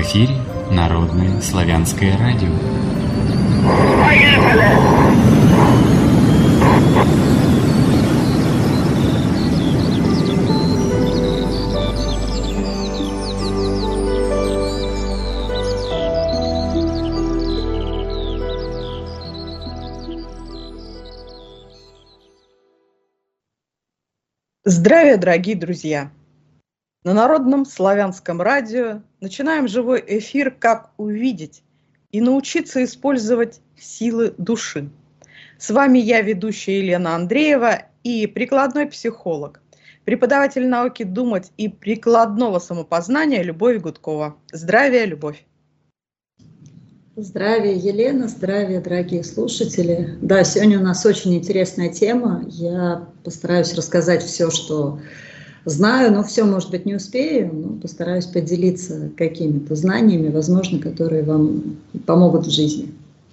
эфире Народное славянское радио. Здравия, дорогие друзья! На Народном славянском радио начинаем живой эфир «Как увидеть и научиться использовать силы души». С вами я, ведущая Елена Андреева, и прикладной психолог, преподаватель науки думать и прикладного самопознания Любовь Гудкова. Здравия, Любовь! Здравия, Елена, здравия, дорогие слушатели. Да, сегодня у нас очень интересная тема. Я постараюсь рассказать все, что знаю, но все, может быть, не успею, но постараюсь поделиться какими-то знаниями, возможно, которые вам помогут в жизни.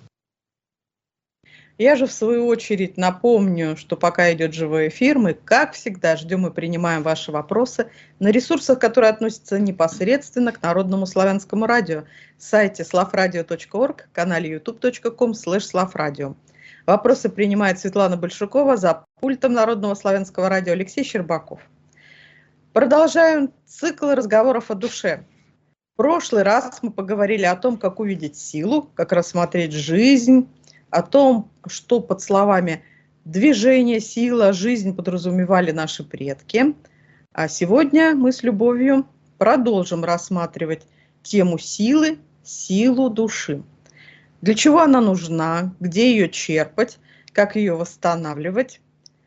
Я же, в свою очередь, напомню, что пока идет живой эфир, мы, как всегда, ждем и принимаем ваши вопросы на ресурсах, которые относятся непосредственно к Народному славянскому радио, сайте slavradio.org, канале youtube.com/slavradio. Вопросы принимает Светлана Большакова, за пультом Народного славянского радио Алексей Щербаков. Продолжаем цикл разговоров о душе. В прошлый раз мы поговорили о том, как увидеть силу, как рассмотреть жизнь, о том, что под словами «движение», «сила», «жизнь» подразумевали наши предки. А сегодня мы с Любовью продолжим рассматривать тему силы, силу души. Для чего она нужна, где ее черпать, как ее восстанавливать.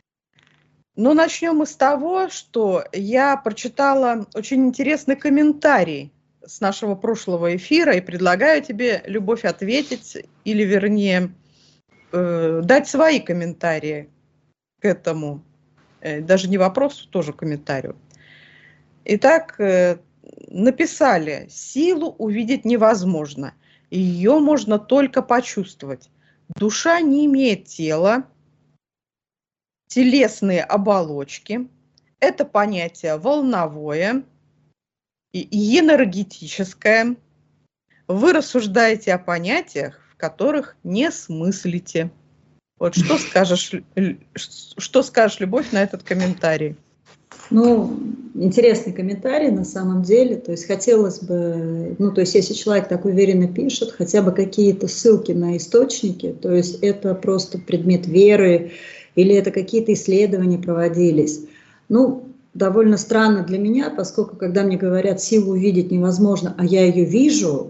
Но начнем мы с того, что я прочитала очень интересный комментарий с нашего прошлого эфира и предлагаю тебе, Любовь, ответить, или вернее дать свои комментарии к этому, даже не вопросу, тоже комментарию. Итак, написали: силу увидеть невозможно, ее можно только почувствовать. Душа не имеет тела, телесные оболочки, это понятие волновое и энергетическое. Вы рассуждаете о понятиях, которых не смыслите. Вот что скажешь, Любовь, на этот комментарий? Ну, интересный комментарий на самом деле. То есть хотелось бы, если человек так уверенно пишет, хотя бы какие-то ссылки на источники, то есть это просто предмет веры или это какие-то исследования проводились. Довольно странно для меня, поскольку когда мне говорят, силу увидеть невозможно, а я ее вижу,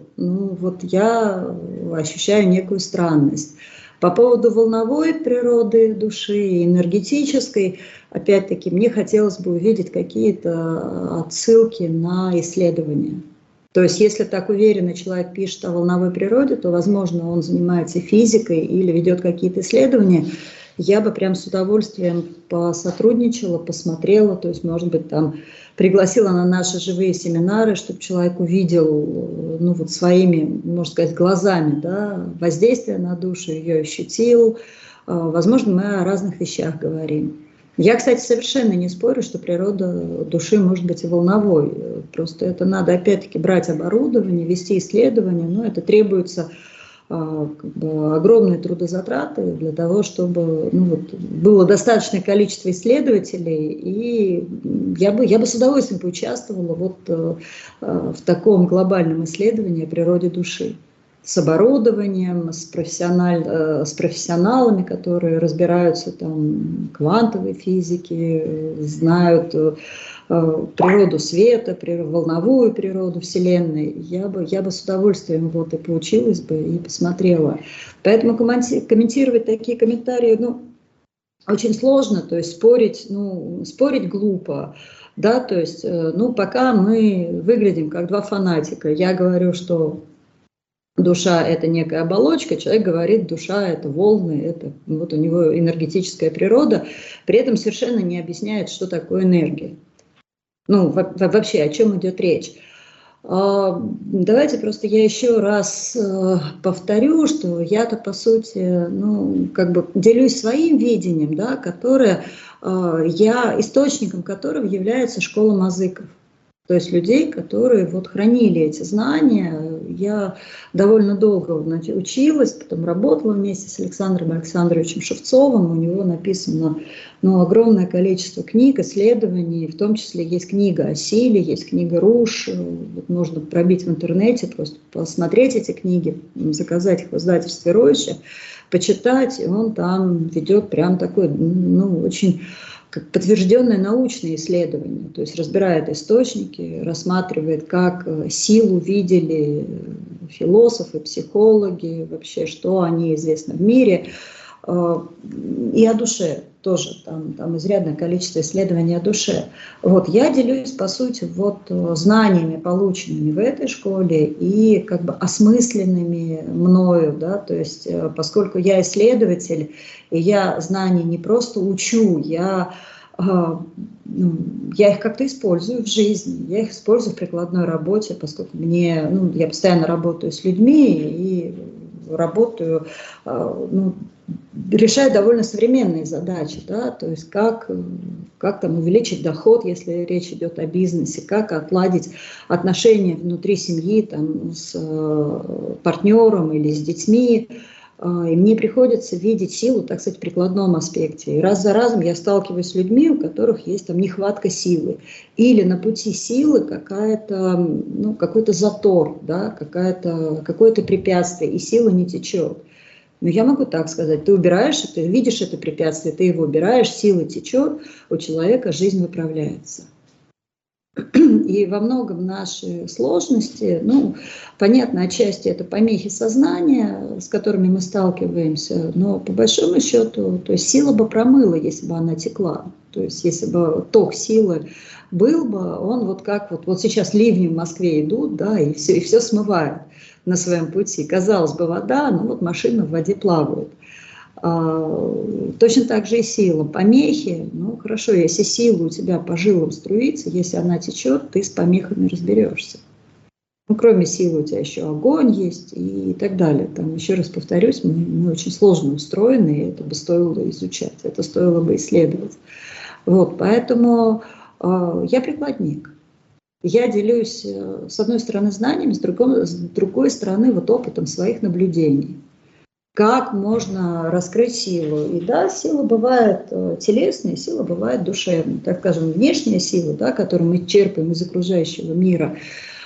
я ощущаю некую странность. По поводу волновой природы души, энергетической, опять-таки, мне хотелось бы увидеть какие-то отсылки на исследования. То есть, если так уверенно человек пишет о волновой природе, то, возможно, он занимается физикой или ведет какие-то исследования. Я бы прям с удовольствием посотрудничала, посмотрела, то есть, может быть, там пригласила на наши живые семинары, чтобы человек увидел, своими, можно сказать, глазами, да, воздействие на душу, ее ощутил. Возможно, мы о разных вещах говорим. Я, кстати, совершенно не спорю, что природа души может быть и волновой. Просто это надо, опять-таки, брать оборудование, вести исследования, но это требуется огромные трудозатраты для того, чтобы было достаточное количество исследователей, и я бы с удовольствием поучаствовала в таком глобальном исследовании о природе души. С оборудованием, с профессионалами, которые разбираются в квантовой физике, знают природу света, волновую природу Вселенной. Я бы с удовольствием и поучилась бы, и посмотрела. Поэтому комментировать такие комментарии, очень сложно, то есть спорить глупо. Да, то есть, пока мы выглядим как два фанатика. Я говорю, что душа – это некая оболочка, человек говорит, душа – это волны, это у него энергетическая природа, при этом совершенно не объясняет, что такое энергия. Вообще, о чем идет речь. Давайте просто я еще раз повторю, что я-то, по сути, делюсь своим видением, да, которое источником которого является школа Мазыков. То есть людей, которые вот хранили эти знания. Я довольно долго училась, потом работала вместе с Александром Александровичем Шевцовым. У него написано огромное количество книг, исследований, в том числе есть книга о силе, есть книга Руш. Вот можно пробить в интернете, просто посмотреть эти книги, заказать их в издательстве «Роща», почитать, и он там ведет прям такой, очень как подтвержденное научное исследование, то есть разбирает источники, рассматривает, как силу видели философы, психологи, вообще, что о ней известно в мире, и о душе тоже, там изрядное количество исследований о душе. Вот я делюсь, по сути, знаниями, полученными в этой школе и как бы осмысленными мною, да, то есть поскольку я исследователь, и я знания не просто учу, я их как-то использую в жизни, я их использую в прикладной работе, поскольку я постоянно работаю с людьми и работаю, решаю довольно современные задачи, да, то есть как там увеличить доход, если речь идет о бизнесе, как отладить отношения внутри семьи там, с партнером или с детьми. И мне приходится видеть силу, так сказать, в прикладном аспекте. И раз за разом я сталкиваюсь с людьми, у которых есть там нехватка силы. Или на пути силы какой-то затор, да, какое-то препятствие, и сила не течет. Но я могу так сказать, ты убираешь это, видишь это препятствие, ты его убираешь, сила течет, у человека жизнь выправляется. И во многом наши сложности, понятно, отчасти это помехи сознания, с которыми мы сталкиваемся, но по большому счету, то есть сила бы промыла, если бы она текла. То есть если бы ток силы был бы, он вот сейчас ливни в Москве идут, да, и все смывает на своем пути. Казалось бы, вода, машина в воде плавает. Точно так же и сила. Помехи, хорошо, если сила у тебя по жилам струится, если она течет, ты с помехами разберешься. Кроме силы у тебя еще огонь есть и так далее. Там, еще раз повторюсь, мы очень сложно устроены, и это бы стоило изучать, это стоило бы исследовать. Поэтому я прикладник. Я делюсь, с одной стороны, знаниями, с другой стороны, опытом своих наблюдений. Как можно раскрыть силу? И да, сила бывает телесная, сила бывает душевная. Так скажем, внешняя сила, да, которую мы черпаем из окружающего мира,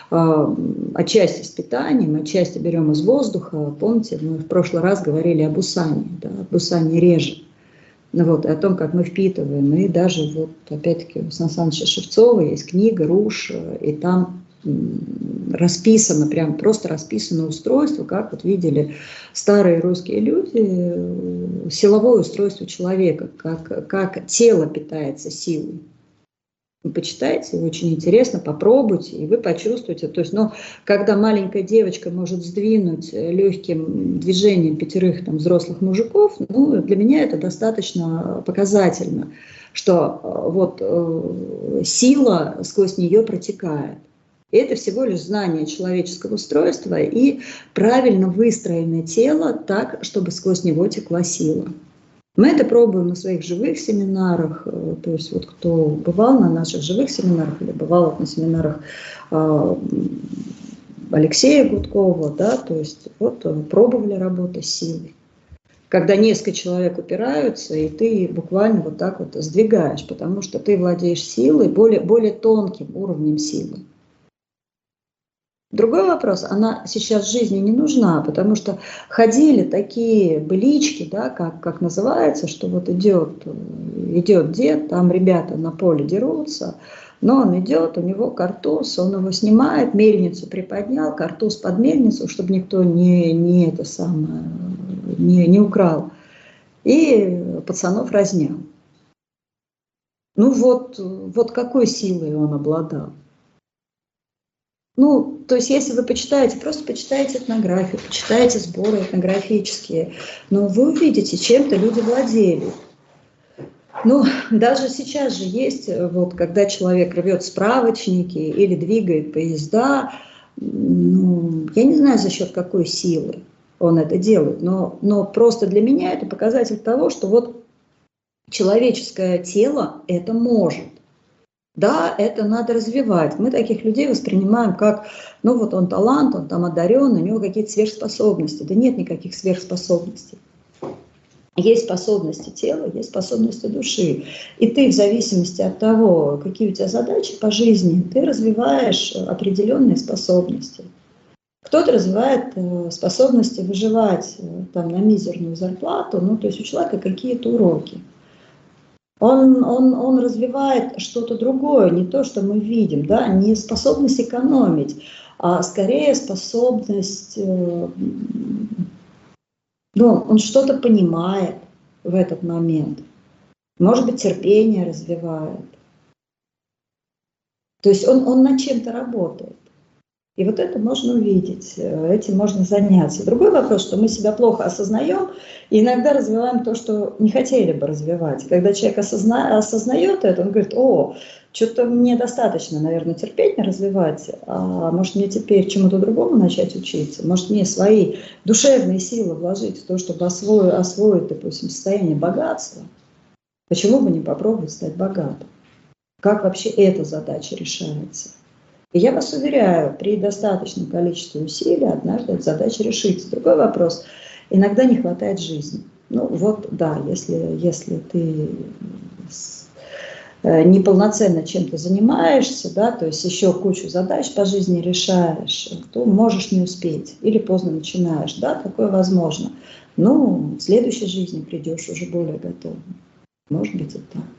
отчасти с питанием, отчасти берем из воздуха. Помните, мы в прошлый раз говорили об усане, да, об усане реже. И о том, как мы впитываем. И даже, опять-таки, у Сан Саныча Шевцова есть книга «Руш», и там расписано, прям просто расписано устройство, как видели старые русские люди, силовое устройство человека, как тело питается силой. Вы почитайте, очень интересно, попробуйте, и вы почувствуете. То есть, когда маленькая девочка может сдвинуть легким движением 5 взрослых мужиков, для меня это достаточно показательно, что сила сквозь нее протекает. И это всего лишь знание человеческого устройства и правильно выстроенное тело так, чтобы сквозь него текла сила. Мы это пробуем на своих живых семинарах, то есть кто бывал на наших живых семинарах или бывал на семинарах Алексея Гудкова, да, то есть пробовали работу с силой. Когда несколько человек упираются, и ты буквально сдвигаешь, потому что ты владеешь силой, более тонким уровнем силы. Другой вопрос, она сейчас в жизни не нужна, потому что ходили такие былички, да, как называется, что идет дед, там ребята на поле дерутся, но он идет, у него картуз, он его снимает, мельницу приподнял, картуз под мельницу, чтобы никто не украл, и пацанов разнял. Какой силой он обладал? То есть, если вы почитаете, просто почитайте этнографию, почитайте сборы этнографические, вы увидите, чем-то люди владели. Даже сейчас же есть, когда человек рвет справочники или двигает поезда, я не знаю, за счет какой силы он это делает, но просто для меня это показатель того, что человеческое тело это может. Да, это надо развивать. Мы таких людей воспринимаем как, ну вот он талант, он там одарен, у него какие-то сверхспособности. Да нет никаких сверхспособностей. Есть способности тела, есть способности души. И ты в зависимости от того, какие у тебя задачи по жизни, ты развиваешь определенные способности. Кто-то развивает способности выживать там, на мизерную зарплату, ну то есть у человека какие-то уроки. Он развивает что-то другое, не то, что мы видим, да, не способность экономить, а скорее способность, ну, он что-то понимает в этот момент, может быть, терпение развивает. То есть он над чем-то работает. И вот это можно увидеть, этим можно заняться. Другой вопрос, что мы себя плохо осознаем и иногда развиваем то, что не хотели бы развивать. Когда человек осознает это, он говорит: о, что-то мне достаточно, наверное, терпеть, не развивать, а может мне теперь чему-то другому начать учиться, может мне свои душевные силы вложить в то, чтобы освоить, допустим, состояние богатства. Почему бы не попробовать стать богатым? Как вообще эта задача решается? И я вас уверяю, при достаточном количестве усилий однажды эта задача решится. Другой вопрос, иногда не хватает жизни. Ну вот, да, если ты неполноценно чем-то занимаешься, да, то есть еще кучу задач по жизни решаешь, то можешь не успеть или поздно начинаешь. Да, такое возможно. Ну, в следующей жизни придешь уже более готовым. Может быть и так.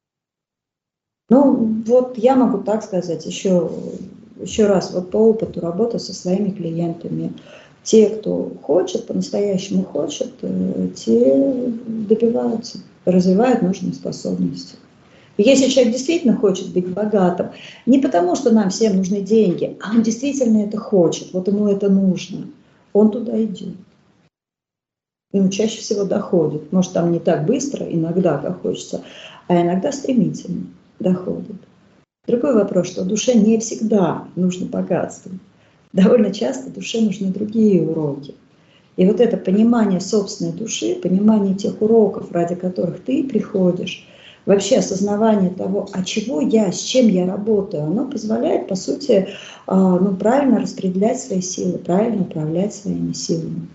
Ну, вот я могу так сказать еще раз, вот по опыту работы со своими клиентами. Те, кто хочет, по-настоящему хочет, те добиваются, развивают нужные способности. И если человек действительно хочет быть богатым, не потому, что нам всем нужны деньги, а он действительно это хочет, вот ему это нужно, он туда идет. Ну, чаще всего доходит. Может, там не так быстро, иногда, как хочется, а иногда стремительно доходит. Другой вопрос, что душе не всегда нужно богатство. Довольно часто душе нужны другие уроки. И вот это понимание собственной души, понимание тех уроков, ради которых ты приходишь, вообще осознавание того, а чего я, с чем я работаю, оно позволяет, по сути, правильно распределять свои силы, правильно управлять своими силами.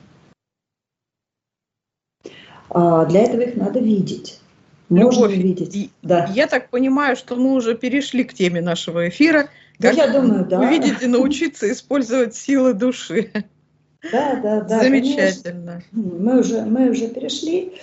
Для этого их надо видеть. Можно Любовь, увидеть. Да. Я так понимаю, что мы уже перешли к теме нашего эфира. Как я думаю, да. увидеть и научиться использовать силы души. Да. Замечательно. Конечно. Мы уже перешли.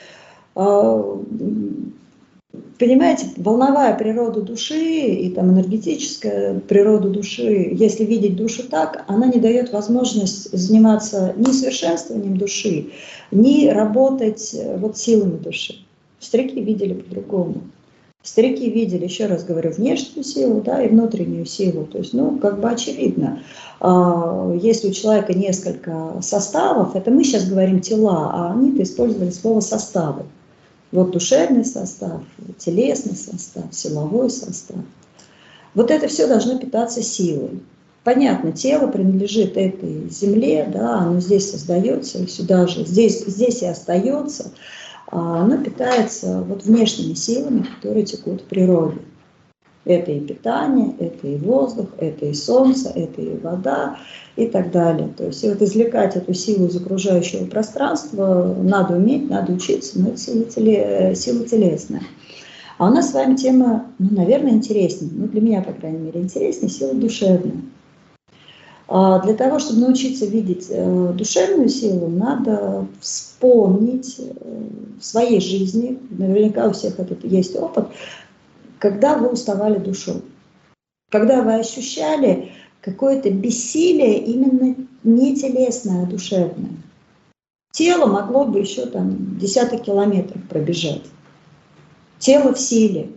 Понимаете, волновая природа души и там энергетическая природа души, если видеть душу так, она не дает возможность заниматься ни совершенствованием души, ни работать вот силами души. Старики видели по-другому. Старики видели, еще раз говорю, внешнюю силу, да, и внутреннюю силу. То есть, ну, как бы очевидно, если у человека несколько составов, это мы сейчас говорим тела, а они-то использовали слово составы. Вот душевный состав, телесный состав, силовой состав. Вот это все должно питаться силой. Понятно, тело принадлежит этой земле, да, оно здесь создается, сюда же, здесь и остается. Оно питается вот внешними силами, которые текут в природе. Это и питание, это и воздух, это и солнце, это и вода и так далее. То есть и вот извлекать эту силу из окружающего пространства надо уметь, надо учиться, но это сила телесная. А у нас с вами тема, ну, наверное, интереснее, ну, для меня, по крайней мере, интереснее, сила душевная. Для того, чтобы научиться видеть душевную силу, надо вспомнить в своей жизни, наверняка у всех этот есть опыт, когда вы уставали душой, когда вы ощущали какое-то бессилие именно не телесное, а душевное. Тело могло бы еще там десяток километров пробежать. Тело в силе.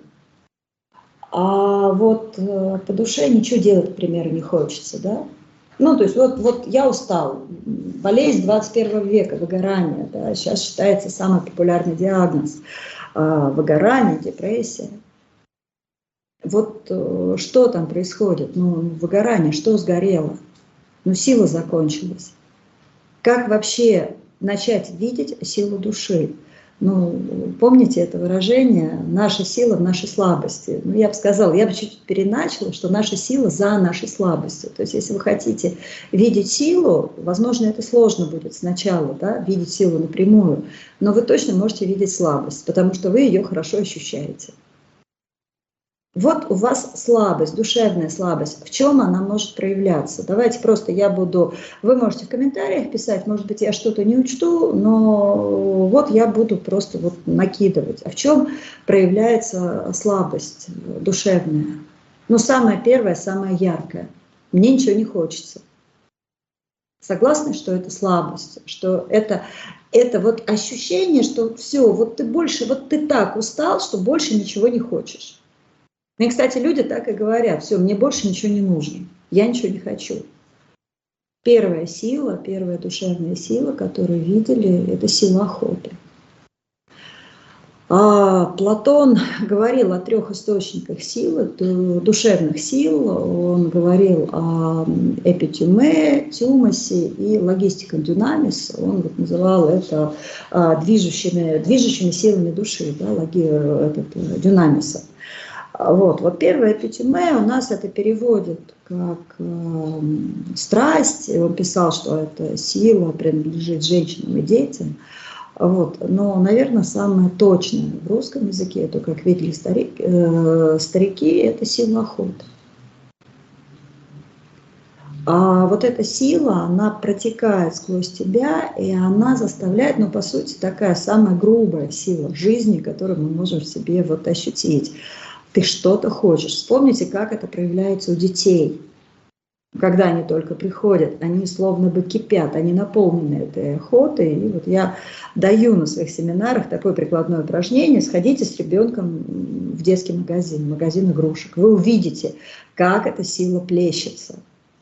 А вот по душе ничего делать, к примеру, не хочется, да? Ну, то есть вот я устал. Болезнь 21 века, выгорание, да, сейчас считается самый популярный диагноз. Выгорание, депрессия. Вот что там происходит? Ну, выгорание, что сгорело? Ну, сила закончилась. Как вообще начать видеть силу души? Ну, помните это выражение «наша сила в нашей слабости». Ну, я бы сказала, я бы чуть-чуть переначала, что наша сила за нашей слабостью. То есть, если вы хотите видеть силу, возможно, это сложно будет сначала, да, видеть силу напрямую, но вы точно можете видеть слабость, потому что вы ее хорошо ощущаете. Вот у вас слабость, душевная слабость. В чем она может проявляться? Давайте просто вы можете в комментариях писать, может быть, я что-то не учту, но вот я буду просто вот накидывать. А в чем проявляется слабость душевная? Ну, самое первое, самое яркое. Мне ничего не хочется. Согласны, что это слабость, что это вот ощущение, что все, вот ты так устал, что больше ничего не хочешь. Ну и, кстати, люди так и говорят: все, мне больше ничего не нужно, я ничего не хочу. Первая сила, первая душевная сила, которую видели, это сила охоты. Платон говорил о 3 источниках силы, душевных сил. Он говорил о эпитюме, тюмосе и логистиком дюнамис. Он вот называл это движущими силами души, да, дюнамиса. Вот первое эпитюме у нас это переводит как страсть. Он писал, что эта сила принадлежит женщинам и детям. Вот. Но, наверное, самое точное в русском языке, это, как видели старики, это сила охоты. А вот эта сила, она протекает сквозь тебя, и она заставляет, ну, по сути, такая самая грубая сила жизни, которую мы можем в себе вот ощутить. Ты что-то хочешь. Вспомните, как это проявляется у детей. Когда они только приходят, они словно бы кипят, они наполнены этой охотой. И вот я даю на своих семинарах такое прикладное упражнение: сходите с ребенком в детский магазин игрушек. Вы увидите, как эта сила плещется.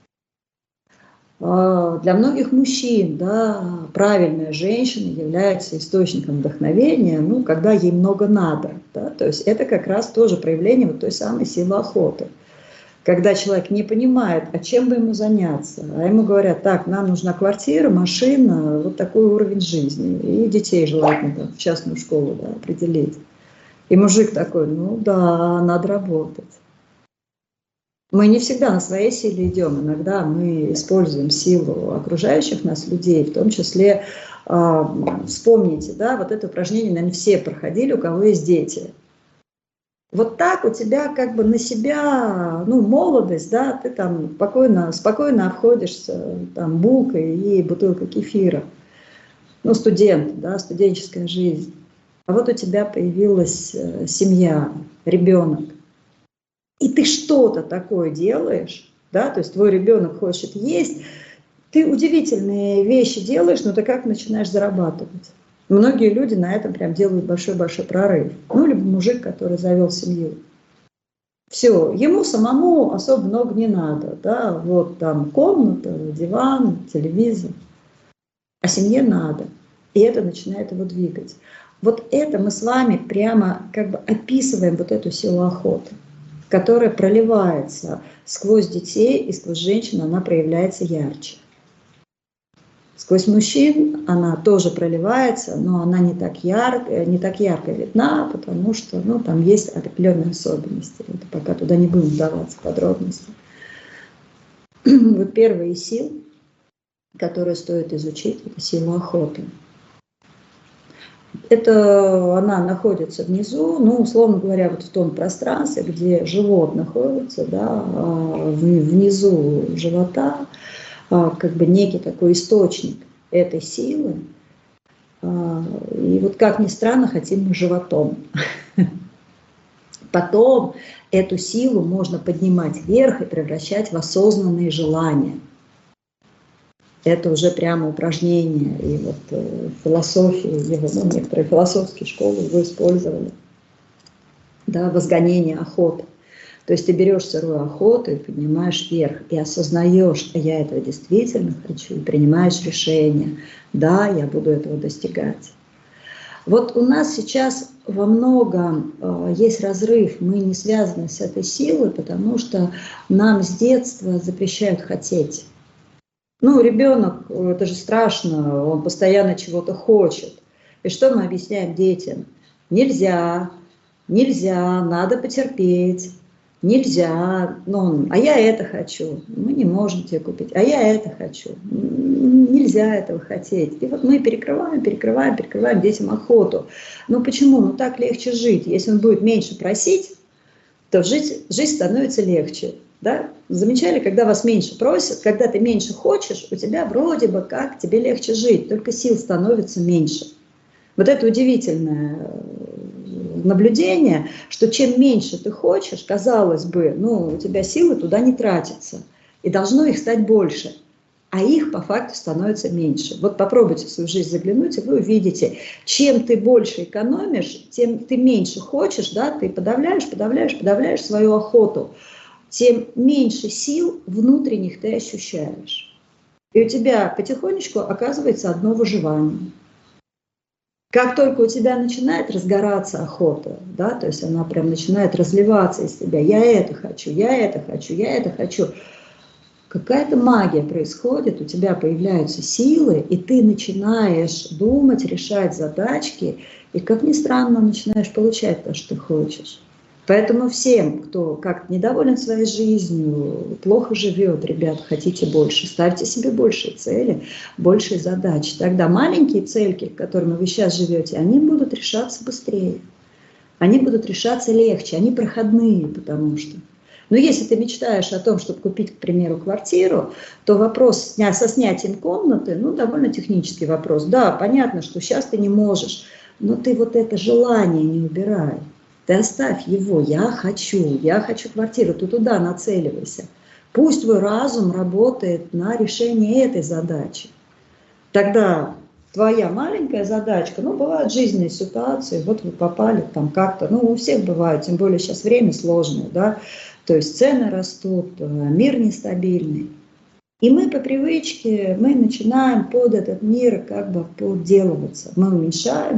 Для многих мужчин, да, правильная женщина является источником вдохновения, ну, когда ей много надо. Да, то есть это как раз тоже проявление вот той самой силы охоты. Когда человек не понимает, а чем бы ему заняться, а ему говорят: так, нам нужна квартира, машина, вот такой уровень жизни, и детей желательно в частную школу, да, определить. И мужик такой: ну да, надо работать. Мы не всегда на своей силе идем, иногда мы используем силу окружающих нас людей, в том числе, вспомните, да, вот это упражнение, наверное, все проходили, у кого есть дети. Вот так у тебя как бы на себя, ну, молодость, да, ты там спокойно обходишься там булкой и бутылкой кефира. Ну, студент, да, студенческая жизнь. А вот у тебя появилась семья, ребенок. И ты что-то такое делаешь, да, то есть твой ребенок хочет есть, ты удивительные вещи делаешь, но ты как начинаешь зарабатывать. Многие люди на этом прям делают большой-большой прорыв. Ну, либо мужик, который завел семью. Все, ему самому особо много не надо, да, вот там комната, диван, телевизор, а семье надо. И это начинает его двигать. Вот это мы с вами прямо как бы описываем вот эту силу охоты, которая проливается сквозь детей и сквозь женщин, она проявляется ярче. Сквозь мужчин она тоже проливается, но она не так ярко видна, потому что, ну, там есть определенные особенности. Это пока туда не будем вдаваться в подробности. Вот первая из сил, которую стоит изучить, это сила охоты. Это она находится внизу, ну, условно говоря, вот в том пространстве, где живот находится, да, внизу живота, как бы некий такой источник этой силы. И вот, как ни странно, хотим мы животом. Потом эту силу можно поднимать вверх и превращать в осознанные желания. Это уже прямо упражнение, и вот в философии, ну, некоторые философские школы его использовали. Да, возгонение охоты. То есть ты берешь сырую охоту и поднимаешь вверх, и осознаешь: я этого действительно хочу, и принимаешь решение: да, я буду этого достигать. Вот у нас сейчас во многом есть разрыв, мы не связаны с этой силой, потому что нам с детства запрещают хотеть. Ну, ребенок, это же страшно, он постоянно чего-то хочет. И что мы объясняем детям? Нельзя, нельзя, надо потерпеть. Нельзя, ну, а я это хочу, мы не можем тебе купить, а я это хочу, нельзя этого хотеть. И вот мы перекрываем детям охоту. Ну почему? Ну так легче жить. Если он будет меньше просить, то жизнь становится легче. Да? Замечали, когда вас меньше просят, когда ты меньше хочешь, у тебя вроде бы как тебе легче жить, только сил становится меньше. Вот это удивительное наблюдение, что чем меньше ты хочешь, казалось бы, ну, у тебя силы туда не тратятся, и должно их стать больше, а их по факту становится меньше. Вот попробуйте в свою жизнь заглянуть, и вы увидите, чем ты больше экономишь, тем ты меньше хочешь, да, ты подавляешь свою охоту, тем меньше сил внутренних ты ощущаешь. И у тебя потихонечку оказывается одно выживание. Как только у тебя начинает разгораться охота, да, то есть она прям начинает разливаться из тебя, я это хочу, я это хочу, я это хочу, какая-то магия происходит, у тебя появляются силы, и ты начинаешь думать, решать задачки, и, как ни странно, начинаешь получать то, что ты хочешь. Поэтому всем, кто как-то недоволен своей жизнью, плохо живет, ребят, хотите больше, ставьте себе большие цели, большие задачи. Тогда маленькие цельки, которыми вы сейчас живете, они будут решаться быстрее, они будут решаться легче, они проходные, потому что. Но если ты мечтаешь о том, чтобы купить, к примеру, квартиру, то вопрос со снятием комнаты, ну, довольно технический вопрос. Да, понятно, что сейчас ты не можешь, но ты вот это желание не убирай. Ты оставь его, я хочу квартиру, ты туда нацеливайся. Пусть твой разум работает на решение этой задачи. Тогда твоя маленькая задачка, ну, бывают жизненные ситуации, вот вы попали там как-то, ну, у всех бывают, тем более сейчас время сложное, да, то есть цены растут, мир нестабильный. И мы по привычке, мы начинаем под этот мир как бы подделываться. Мы уменьшаем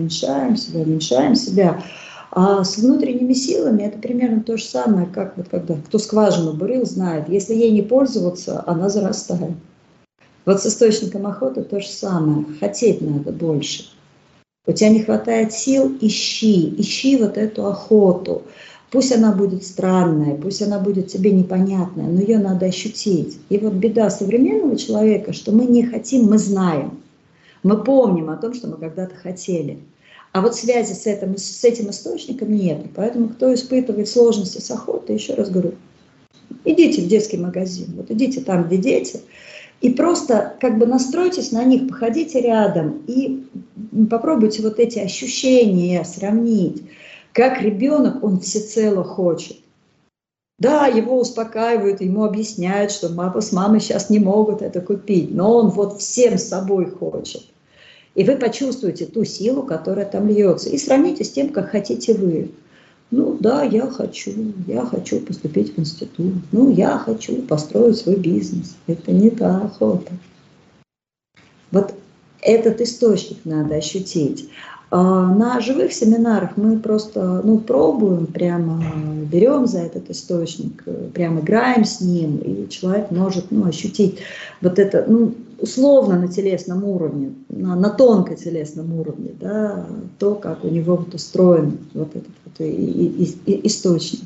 себя. А с внутренними силами это примерно то же самое, как вот когда кто скважину бурил, знает, если ей не пользоваться, она зарастает. Вот с источником охоты то же самое, хотеть надо больше. У тебя не хватает сил, ищи вот эту охоту. Пусть она будет странная, пусть она будет тебе непонятная, но ее надо ощутить. И вот беда современного человека, что мы не хотим, мы знаем. Мы помним о том, что мы когда-то хотели. А вот связи с этим источником нет. Поэтому кто испытывает сложности с охотой, еще раз говорю, идите в детский магазин, вот идите там, где дети, и просто как бы настройтесь на них, походите рядом и попробуйте вот эти ощущения сравнить. Как ребенок, он всецело хочет. Да, его успокаивают, ему объясняют, что папа с мамой сейчас не могут это купить, но он вот всем собой хочет. И вы почувствуете ту силу, которая там льется. И сравните с тем, как хотите вы. Ну да, я хочу поступить в институт. Ну, я хочу построить свой бизнес. Это не та охота. Вот этот источник надо ощутить. На живых семинарах мы просто пробуем, прямо берем за этот источник, прямо играем с ним, и человек может ощутить вот это, условно на телесном уровне, на тонко-телесном уровне, да, то, как у него вот устроен вот этот вот источник.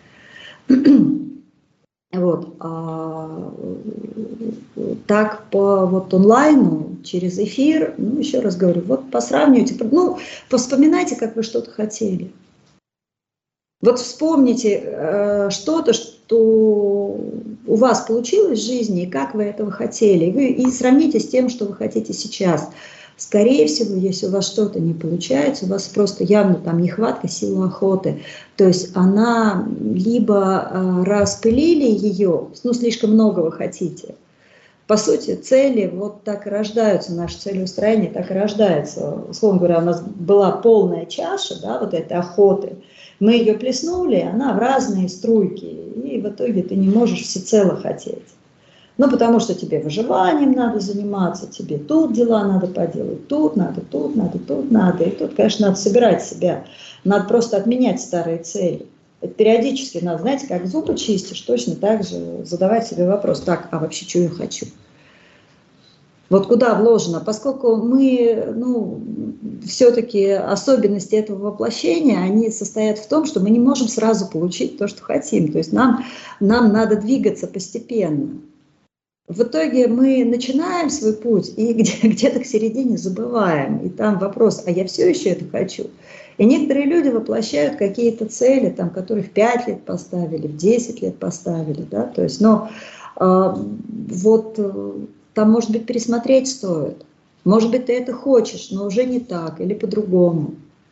Вот. Так по вот онлайну, через эфир, еще раз говорю, вот посравнивайте, вспоминайте, как вы что-то хотели. Вот вспомните что-то, что у вас получилось в жизни, и как вы этого хотели, и сравните с тем, что вы хотите сейчас. Скорее всего, если у вас что-то не получается, у вас просто явно там нехватка силы охоты. То есть она либо распылили ее, слишком много вы хотите. По сути, цели вот так и рождаются, наше целеустроение так и рождается. Условно говоря, у нас была полная чаша, да, вот этой охоты. Мы ее плеснули, она в разные струйки, и в итоге ты не можешь всецело хотеть. Потому что тебе выживанием надо заниматься, тебе тут дела надо поделать, тут надо. И тут, конечно, надо собирать себя, надо просто отменять старые цели. Периодически надо, знаете, как зубы чистишь, точно так же задавать себе вопрос, так, а вообще, что я хочу? Вот куда вложено? Поскольку мы все-таки особенности этого воплощения, они состоят в том, что мы не можем сразу получить то, что хотим. То есть нам надо двигаться постепенно. В итоге мы начинаем свой путь и где-то к середине забываем. И там вопрос, а я все еще это хочу? И некоторые люди воплощают какие-то цели, там, которые в 5 лет поставили, в 10 лет поставили. Да? То есть, но вот там, может быть, пересмотреть стоит. Может быть, ты это хочешь, но уже не так или по-другому.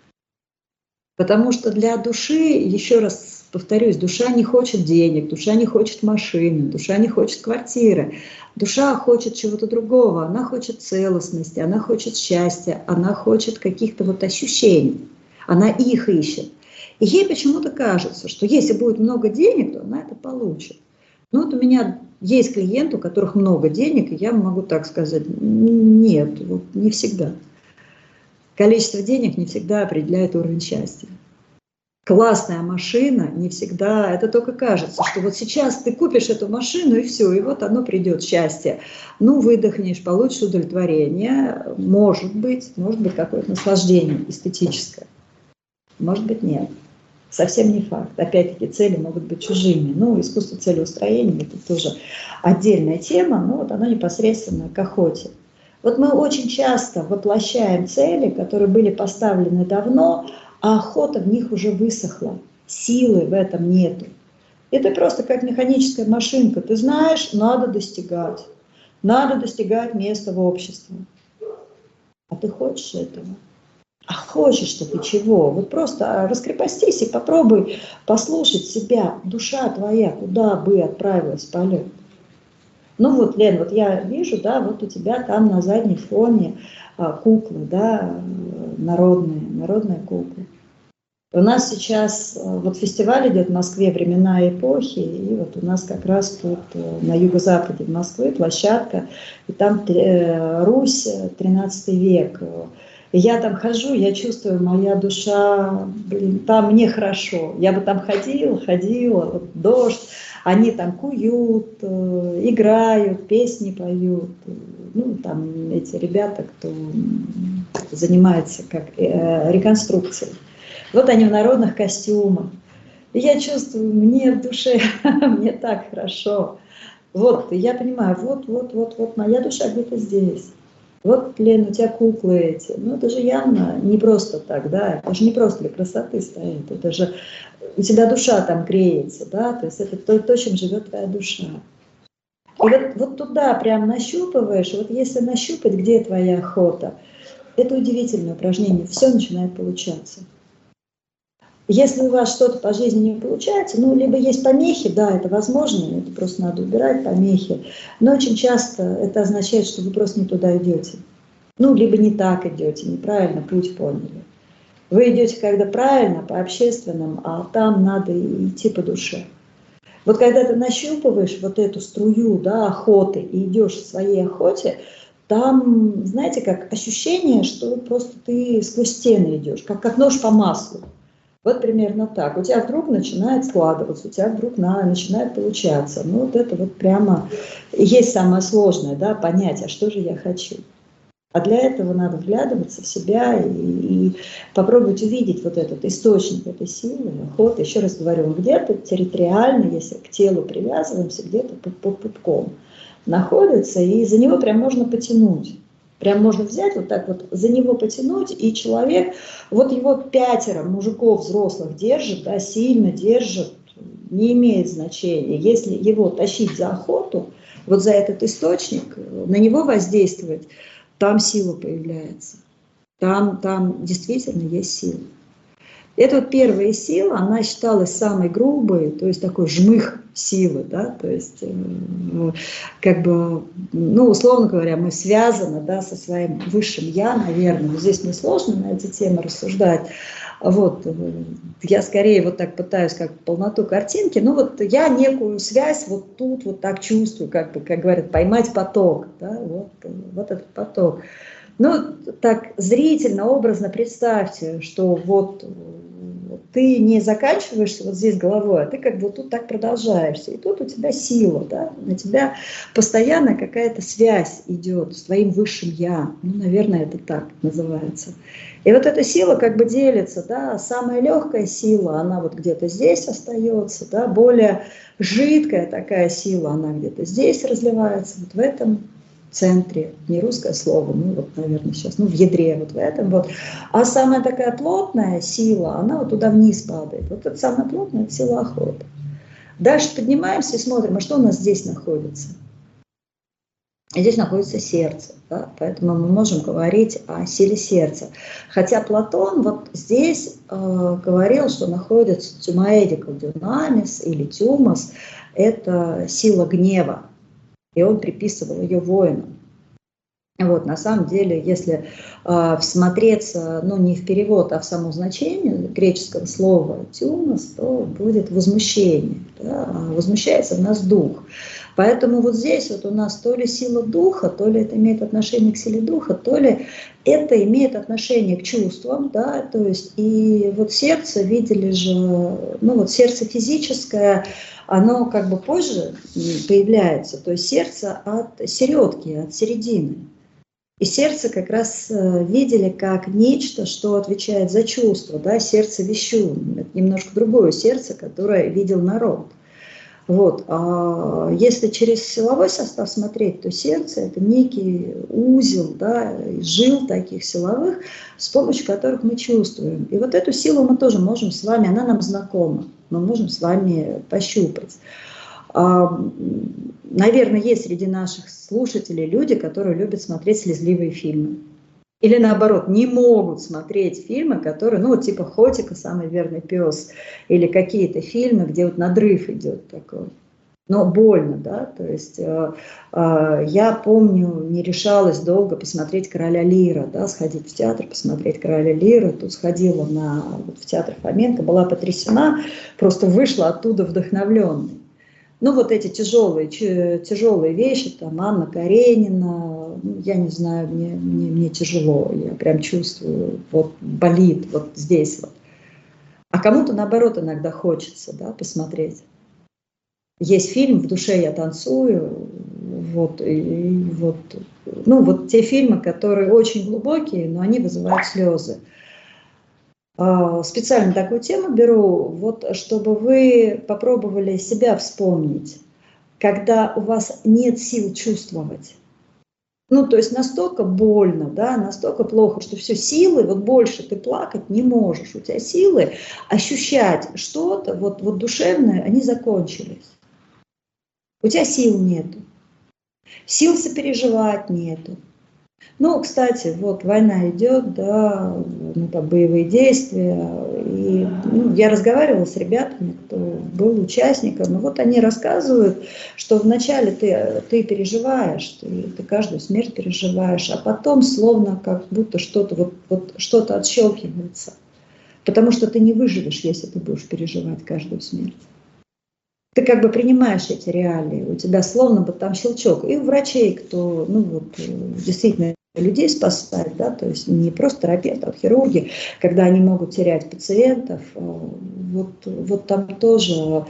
Потому что для души, еще раз повторюсь, душа не хочет денег, душа не хочет машины, душа не хочет квартиры. Душа хочет чего-то другого, она хочет целостности, она хочет счастья, она хочет каких-то вот ощущений. Она их ищет. И ей почему-то кажется, что если будет много денег, то она это получит. Ну вот у меня есть клиенты, у которых много денег, и я могу так сказать, нет, вот не всегда. Количество денег не всегда определяет уровень счастья. Классная машина не всегда, это только кажется, что вот сейчас ты купишь эту машину и все, и вот оно придет, счастье. Ну, выдохнешь, получишь удовлетворение, может быть какое-то наслаждение эстетическое, может быть нет. Совсем не факт. Опять-таки цели могут быть чужими. Ну, искусство целеустроения – это тоже отдельная тема, но вот оно непосредственно к охоте. Вот мы очень часто воплощаем цели, которые были поставлены давно, а охота в них уже высохла, силы в этом нету. Это просто как механическая машинка. Ты знаешь, надо достигать места в обществе. А ты хочешь этого? А хочешь-то ты чего? Вот просто раскрепостись и попробуй послушать себя. Душа твоя куда бы отправилась в полет? Ну вот, Лен, вот я вижу, да, вот у тебя там на заднем фоне куклы, да, народные куклы. У нас сейчас вот фестиваль идет в Москве «Времена и эпохи», и вот у нас как раз тут на юго-западе Москвы площадка, и там Русь, 13 век. И я там хожу, я чувствую, моя душа, там мне хорошо. Я бы там ходила, вот дождь, они там куют, играют, песни поют. Ну, там эти ребята, кто занимается как реконструкцией. Вот они в народных костюмах. И я чувствую, мне в душе, мне так хорошо. Вот, и я понимаю, вот моя душа где-то здесь. Вот, Лен, у тебя куклы эти. Ну, это же явно не просто так, да, это же не просто для красоты стоит. Это же у тебя душа там греется, да, то есть это то, чем живет твоя душа. И вот туда прям нащупываешь, вот если нащупать, где твоя охота, это удивительное упражнение, все начинает получаться. Если у вас что-то по жизни не получается, ну, либо есть помехи, да, это возможно, это просто надо убирать помехи, но очень часто это означает, что вы просто не туда идете. Ну, либо не так идете, неправильно путь поняли. Вы идете, когда правильно, по общественным, а там надо идти по душе. Вот когда ты нащупываешь вот эту струю, да, охоты и идешь в своей охоте, там, знаете, как ощущение, что просто ты сквозь стены идешь, как нож по маслу. Вот примерно так. У тебя вдруг начинает складываться, у тебя вдруг начинает получаться. Ну вот это вот прямо есть самое сложное, да, понять, а что же я хочу. А для этого надо вглядываться в себя и попробовать увидеть вот этот источник этой силы, охоты. Еще раз говорю, он где-то территориально, если к телу привязываемся, где-то под пупком находится, и за него прям можно потянуть. Прям можно взять вот так вот, за него потянуть, и человек, вот его 5 мужиков взрослых держит, да, сильно держит, не имеет значения. Если его тащить за охоту, вот за этот источник, на него воздействовать, там сила появляется. Там действительно есть сила. Это вот первая сила, она считалась самой грубой, то есть такой жмых силы, да, то есть как бы, ну, условно говоря, мы связаны, да, со своим высшим я, наверное, здесь мне сложно на эти темы рассуждать, вот, я скорее вот так пытаюсь как полноту картинки, но вот я некую связь вот тут вот так чувствую, как бы, как говорят, поймать поток, да, вот этот поток. Ну, так зрительно, образно представьте, что вот ты не заканчиваешься вот здесь головой, а ты как бы тут так продолжаешься. И тут у тебя сила, да, на тебя постоянно какая-то связь идет с твоим высшим я. Ну, наверное, это так называется. И вот эта сила как бы делится, да, самая легкая сила, она вот где-то здесь остается, да, более жидкая такая сила, она где-то здесь разливается, вот в этом центре, не русское слово, ну вот, наверное, сейчас, ну в ядре, вот в этом вот. А самая такая плотная сила, она вот туда вниз падает. Вот это самая плотная, это сила охоты. Дальше поднимаемся и смотрим, а что у нас здесь находится? И здесь находится сердце, да? Поэтому мы можем говорить о силе сердца. Хотя Платон вот здесь говорил, что находится тюмаэдикал дюнамис или тюмос, это сила гнева. И он приписывал ее воинам. Вот, на самом деле, если всмотреться, ну, не в перевод, а в само значение греческого слова «тюмос», то будет возмущение. Да? Возмущается в нас дух. Поэтому вот здесь вот у нас то ли сила духа, то ли это имеет отношение к силе духа, то ли это имеет отношение к чувствам, да, то есть и вот сердце, видели же, ну вот сердце физическое, оно как бы позже появляется, то есть сердце от середки, от середины. И сердце как раз видели как нечто, что отвечает за чувство, да, сердце вещун. Это немножко другое сердце, которое видел народ. Вот. А если через силовой состав смотреть, то сердце – это некий узел, да, жил таких силовых, с помощью которых мы чувствуем. И вот эту силу мы тоже можем с вами, она нам знакома, мы можем с вами пощупать. Наверное, есть среди наших слушателей люди, которые любят смотреть слезливые фильмы. Или наоборот, не могут смотреть фильмы, которые, ну вот типа «Хотика, самый верный пес», или какие-то фильмы, где вот надрыв идет такой. Но больно, да, то есть я помню, не решалась долго посмотреть «Короля Лира», да, сходить в театр, посмотреть «Короля Лира», тут сходила вот в театр Фоменко, была потрясена, просто вышла оттуда вдохновленной. Ну, вот эти тяжелые вещи, там, Анна Каренина, я не знаю, мне тяжело, я прям чувствую, вот болит, вот здесь вот. А кому-то, наоборот, иногда хочется, да, посмотреть. Есть фильм «В душе я танцую», вот, и вот, ну, вот те фильмы, которые очень глубокие, но они вызывают слезы. Специально такую тему беру, вот, чтобы вы попробовали себя вспомнить, когда у вас нет сил чувствовать. Ну, то есть настолько больно, да, настолько плохо, что все, силы, вот больше ты плакать не можешь. У тебя силы ощущать что-то, вот душевное, они закончились. У тебя сил нету. Сил сопереживать нету. Ну, кстати, вот война идет, да, ну, там боевые действия, и ну, я разговаривала с ребятами, кто был участником, и вот они рассказывают, что вначале ты переживаешь, ты каждую смерть переживаешь, а потом словно как будто что-то вот что-то отщелкивается, потому что ты не выживешь, если ты будешь переживать каждую смерть. Ты как бы принимаешь эти реалии, у тебя словно бы там щелчок. И у врачей, кто, ну вот, действительно людей спасает, да, то есть не просто терапевты, а хирурги, когда они могут терять пациентов, вот там тоже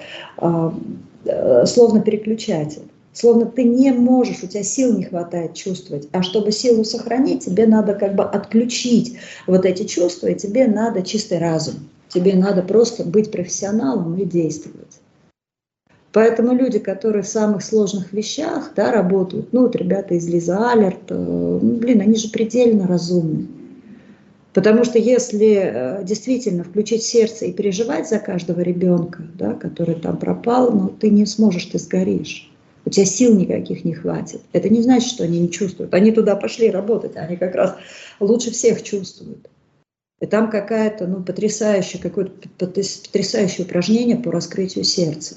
словно переключатель. Словно ты не можешь, у тебя сил не хватает чувствовать. А чтобы силу сохранить, тебе надо как бы отключить вот эти чувства, и тебе надо чистый разум. Тебе надо просто быть профессионалом и действовать. Поэтому люди, которые в самых сложных вещах, да, работают, ну вот ребята из Лиза Алерт, они же предельно разумны. Потому что если действительно включить сердце и переживать за каждого ребенка, да, который там пропал, ну ты не сможешь, ты сгоришь. У тебя сил никаких не хватит. Это не значит, что они не чувствуют. Они туда пошли работать, они как раз лучше всех чувствуют. И там какое-то потрясающее упражнение по раскрытию сердца.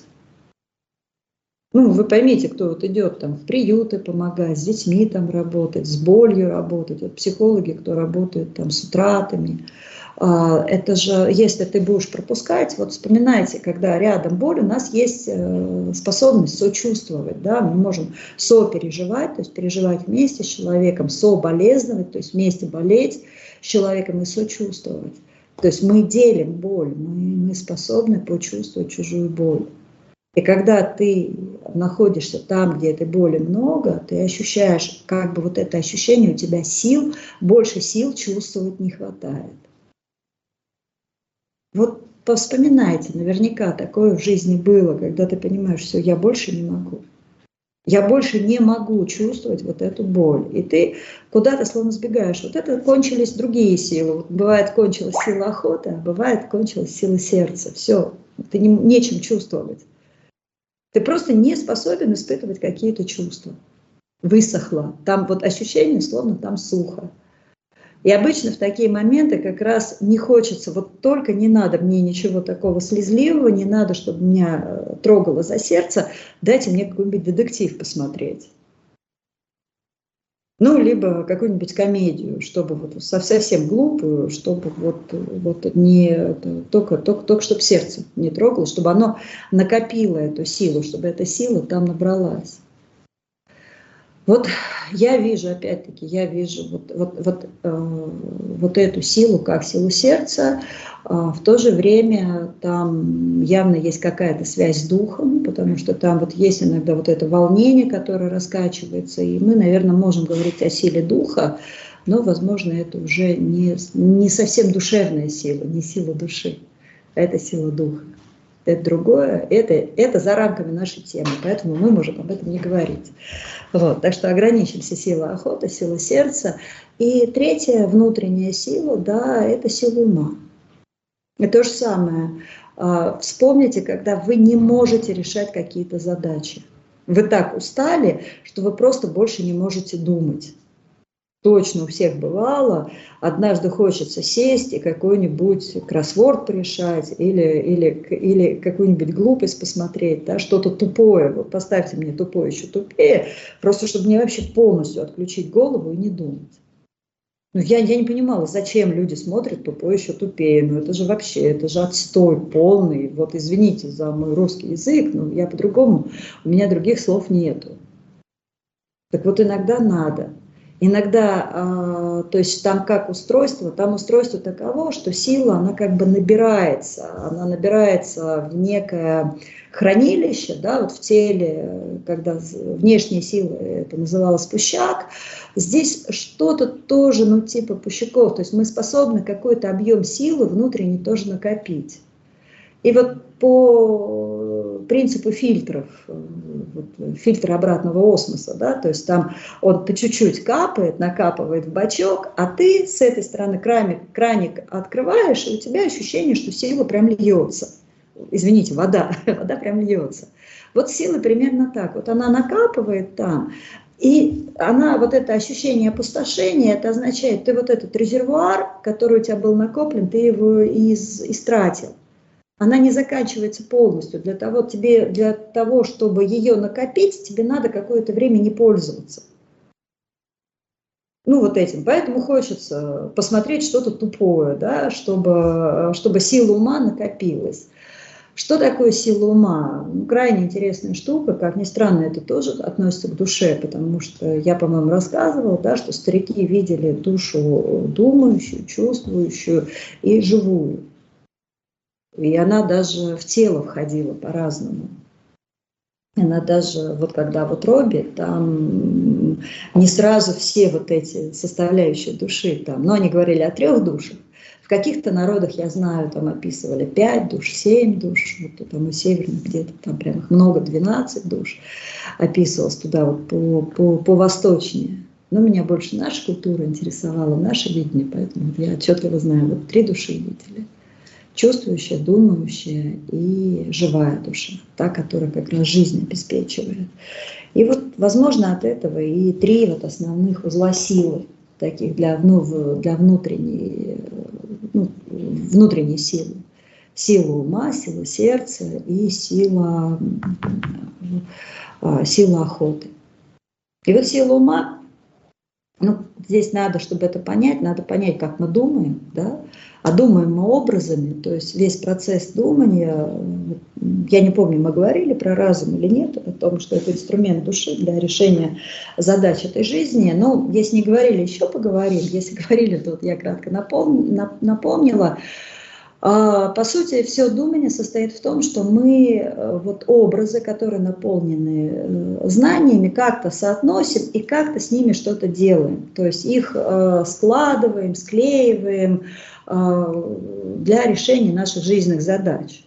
Ну, вы поймите, кто вот идет там в приюты помогать, с детьми там работать, с болью работать, вот психологи, кто работает там с утратами. Это же, если ты будешь пропускать, вот вспоминайте, когда рядом боль, у нас есть способность сочувствовать, да, мы можем сопереживать, то есть переживать вместе с человеком, соболезновать, то есть вместе болеть с человеком и сочувствовать. То есть мы делим боль, мы способны почувствовать чужую боль. И когда ты находишься там, где этой боли много, ты ощущаешь, как бы вот это ощущение у тебя сил, больше сил чувствовать не хватает. Вот повспоминайте, наверняка такое в жизни было, когда ты понимаешь, все, я больше не могу. Я больше не могу чувствовать вот эту боль. И ты куда-то словно сбегаешь. Вот это кончились другие силы. Вот бывает, кончилась сила охоты, а бывает, кончилась сила сердца. Все, ты нечем чувствовать. Ты просто не способен испытывать какие-то чувства. Высохло. Там вот ощущение, словно там сухо. И обычно в такие моменты как раз не хочется, вот только не надо мне ничего такого слезливого, не надо, чтобы меня трогало за сердце, дайте мне какой-нибудь детектив посмотреть. Ну, либо какую-нибудь комедию, чтобы вот совсем глупую, чтобы вот не только чтобы сердце не трогало, чтобы оно накопило эту силу, чтобы эта сила там набралась. Вот я вижу, опять-таки, вот эту силу как силу сердца. В то же время там явно есть какая-то связь с духом, потому что там вот есть иногда вот это волнение, которое раскачивается, и мы, наверное, можем говорить о силе духа, но, возможно, это уже не совсем душевная сила, не сила души, а это сила духа. Это другое, это за рамками нашей темы, поэтому мы можем об этом не говорить. Вот, так что ограничимся сила охоты, сила сердца. И третья внутренняя сила, да, это сила ума. И то же самое. Вспомните, когда вы не можете решать какие-то задачи. Вы так устали, что вы просто больше не можете думать. Точно у всех бывало. Однажды хочется сесть и какой-нибудь кроссворд порешать или какую-нибудь глупость посмотреть, да, что-то тупое. Вот поставьте мне тупое еще тупее, просто чтобы мне вообще полностью отключить голову и не думать. Ну, я не понимала, зачем люди смотрят тупое еще тупее. Ну, это же вообще, это же отстой полный. Вот извините за мой русский язык, но я по-другому, у меня других слов нету. Так вот иногда надо. Иногда, то есть там как устройство, там устройство таково, что сила, она как бы набирается в некое хранилище, да, вот в теле, когда внешняя сила, это называлось пущак, здесь что-то тоже, ну типа пущаков, то есть мы способны какой-то объем силы внутренний тоже накопить. И вот по принципу фильтров, фильтр обратного осмоса, да, то есть там он по чуть-чуть капает, накапывает в бачок, а ты с этой стороны краник открываешь, и у тебя ощущение, что сила прям льется. Извините, вода прям льется. Вот сила примерно так, вот она накапывает там, и она, вот это ощущение опустошения, это означает, ты вот этот резервуар, который у тебя был накоплен, ты его истратил. Она не заканчивается полностью. Для того, чтобы ее накопить, тебе надо какое-то время не пользоваться. Ну, вот этим. Поэтому хочется посмотреть что-то тупое, да, чтобы сила ума накопилась. Что такое сила ума? Ну, крайне интересная штука. Как ни странно, это тоже относится к душе, потому что я, по-моему, рассказывала, да, что старики видели душу думающую, чувствующую и живую. И она даже в тело входила по-разному. Она даже, вот когда в утробе, там не сразу все вот эти составляющие души, там, но они говорили о 3 душах. В каких-то народах, я знаю, там описывали 5 душ, 7 душ, вот там у северных где-то там прям их много, 12 душ описывалось туда вот по восточнее. Но меня больше наша культура интересовала, наше видение, поэтому я отчетливо знаю, вот 3 души видели. Чувствующая, думающая и живая душа, та, которая как раз жизнь обеспечивает. И вот, возможно, от этого и 3 вот основных узла силы, таких для внутренней силы. Сила ума, сила сердца и сила охоты. И вот сила ума, ну, здесь надо, чтобы это понять, надо понять, как мы думаем, да? А думаем мы образами, то есть весь процесс думания я не помню, мы говорили про разум или нет, о том, что это инструмент души для решения задач этой жизни. Но если не говорили, еще поговорим. Если говорили, то вот я кратко напомнила. По сути, все думание состоит в том, что мы вот образы, которые наполнены знаниями, как-то соотносим и как-то с ними что-то делаем. То есть их складываем, склеиваем для решения наших жизненных задач.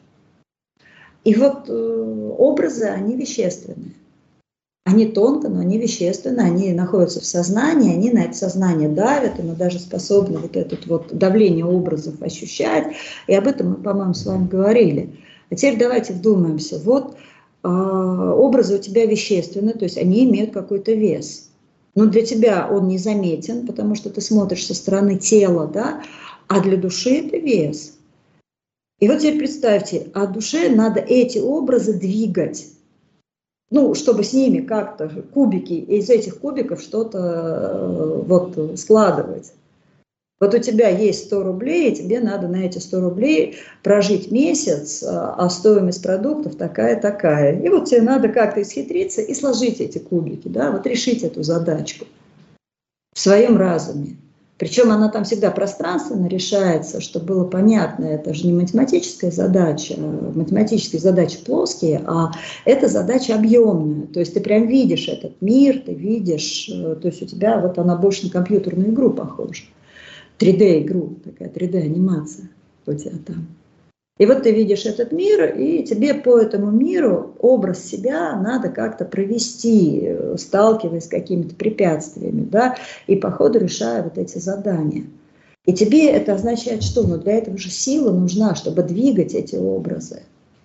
И вот образы, они вещественные. Они тонко, но они вещественные, они находятся в сознании, они на это сознание давят, и мы даже способны вот это вот давление образов ощущать. И об этом мы, по-моему, с вами говорили. А теперь давайте вдумаемся. Вот образы у тебя вещественные, то есть они имеют какой-то вес. Но для тебя он незаметен, потому что ты смотришь со стороны тела, да, а для души это вес. И вот теперь представьте, а душе надо эти образы двигать. Ну, чтобы с ними как-то кубики, из этих кубиков что-то вот складывать. Вот у тебя есть 100 рублей, и тебе надо на эти 100 рублей прожить месяц, а стоимость продуктов такая-такая. И вот тебе надо как-то исхитриться и сложить эти кубики, да, вот решить эту задачку в своем разуме. Причем она там всегда пространственно решается, чтобы было понятно, это же не математическая задача, математические задачи плоские, а это задача объемная. То есть ты прям видишь этот мир, ты видишь, то есть у тебя вот она больше на компьютерную игру похожа. 3D-игру, такая 3D-анимация у тебя там. И вот ты видишь этот мир, и тебе по этому миру образ себя надо как-то провести, сталкиваясь с какими-то препятствиями, да, и по ходу решая вот эти задания. И тебе это означает что? Ну, для этого же сила нужна, чтобы двигать эти образы.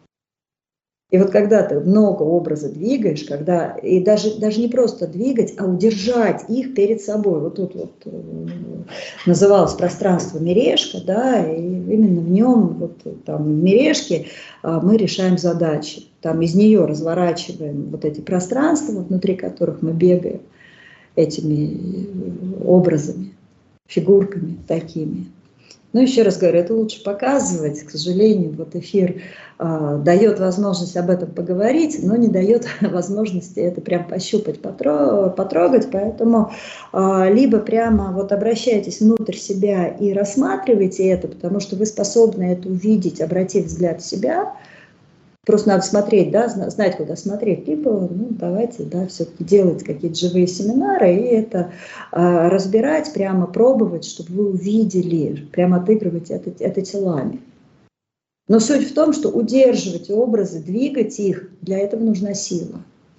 И вот когда ты много образов двигаешь, когда, и даже не просто двигать, а удержать их перед собой. Вот тут вот называлось пространство мережка, да, и именно в нем, вот там в мережке мы решаем задачи. Там из нее разворачиваем вот эти пространства, внутри которых мы бегаем этими образами, фигурками такими. Но еще раз говорю, это лучше показывать. К сожалению, вот эфир дает возможность об этом поговорить, но не дает возможности это прям пощупать, потрогать. Поэтому либо прямо вот обращайтесь внутрь себя и рассматривайте это, потому что вы способны это увидеть, обратив взгляд в себя. Просто надо смотреть, да, знать, куда смотреть. Либо, ну, давайте, да, все-таки делать какие-то живые семинары и это разбирать, прямо пробовать, чтобы вы увидели, прямо отыгрывать это телами. Но суть в том, что удерживать образы, двигать их, для этого нужна сила.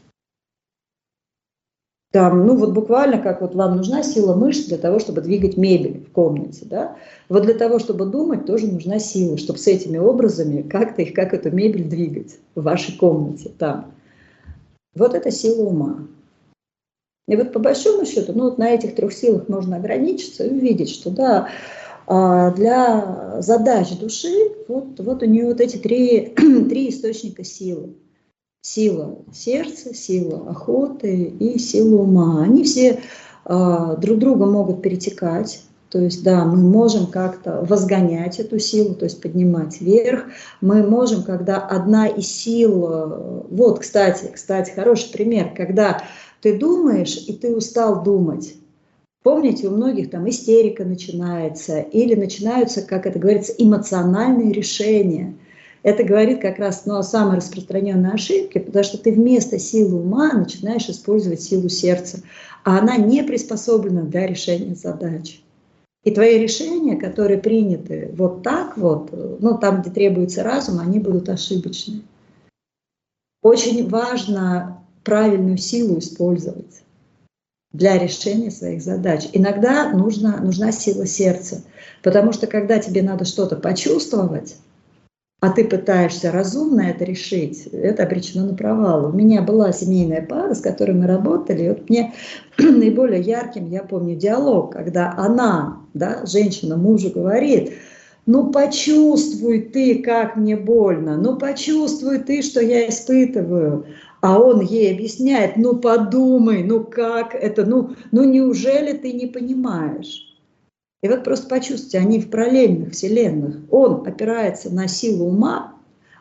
Там, ну вот буквально как вот вам нужна сила мышц для того, чтобы двигать мебель в комнате, да? Вот для того, чтобы думать, тоже нужна сила, чтобы с этими образами как-то их, как эту мебель двигать в вашей комнате там. Вот это сила ума. И вот по большому счету, ну вот на этих 3 силах можно ограничиться и увидеть, что да, для задач души вот у нее вот эти 3 источника силы. Сила сердца, сила охоты и сила ума. Они все друг друга могут перетекать. То есть, да, мы можем как-то возгонять эту силу, то есть поднимать вверх. Мы можем, когда одна из сил... Вот, кстати, хороший пример, когда ты думаешь, и ты устал думать. Помните, у многих там истерика начинается, или начинаются, как это говорится, эмоциональные решения. Это говорит как раз о самой распространенной ошибке, потому что ты вместо силы ума начинаешь использовать силу сердца, а она не приспособлена для решения задач. И твои решения, которые приняты вот так вот, ну там, где требуется разум, они будут ошибочны. Очень важно правильную силу использовать для решения своих задач. Иногда нужна сила сердца, потому что когда тебе надо что-то почувствовать, а ты пытаешься разумно это решить, это обречено на провал. У меня была семейная пара, с которой мы работали, и вот мне наиболее ярким, я помню, диалог, когда она, да, женщина мужу говорит: ну почувствуй ты, как мне больно, ну почувствуй ты, что я испытываю. А он ей объясняет: ну подумай, ну как это, ну неужели ты не понимаешь? И вот просто почувствуйте, они в параллельных вселенных. Он опирается на силу ума,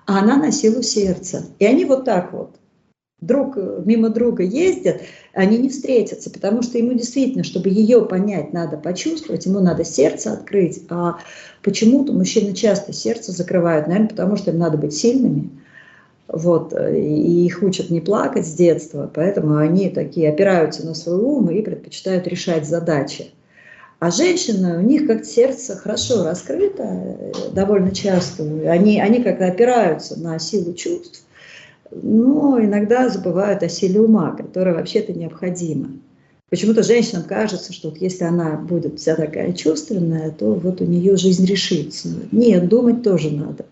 а она на силу сердца. И они вот так вот друг мимо друга ездят, они не встретятся, потому что ему действительно, чтобы ее понять, надо почувствовать, ему надо сердце открыть, а почему-то мужчины часто сердце закрывают, наверное, потому что им надо быть сильными, вот, и их учат не плакать с детства, поэтому они такие опираются на свой ум и предпочитают решать задачи. А женщины, у них как-то сердце хорошо раскрыто довольно часто, они как-то опираются на силу чувств, но иногда забывают о силе ума, которая вообще-то необходима. Почему-то женщинам кажется, что вот если она будет вся такая чувственная, то вот у нее жизнь решится. Нет, думать тоже надо.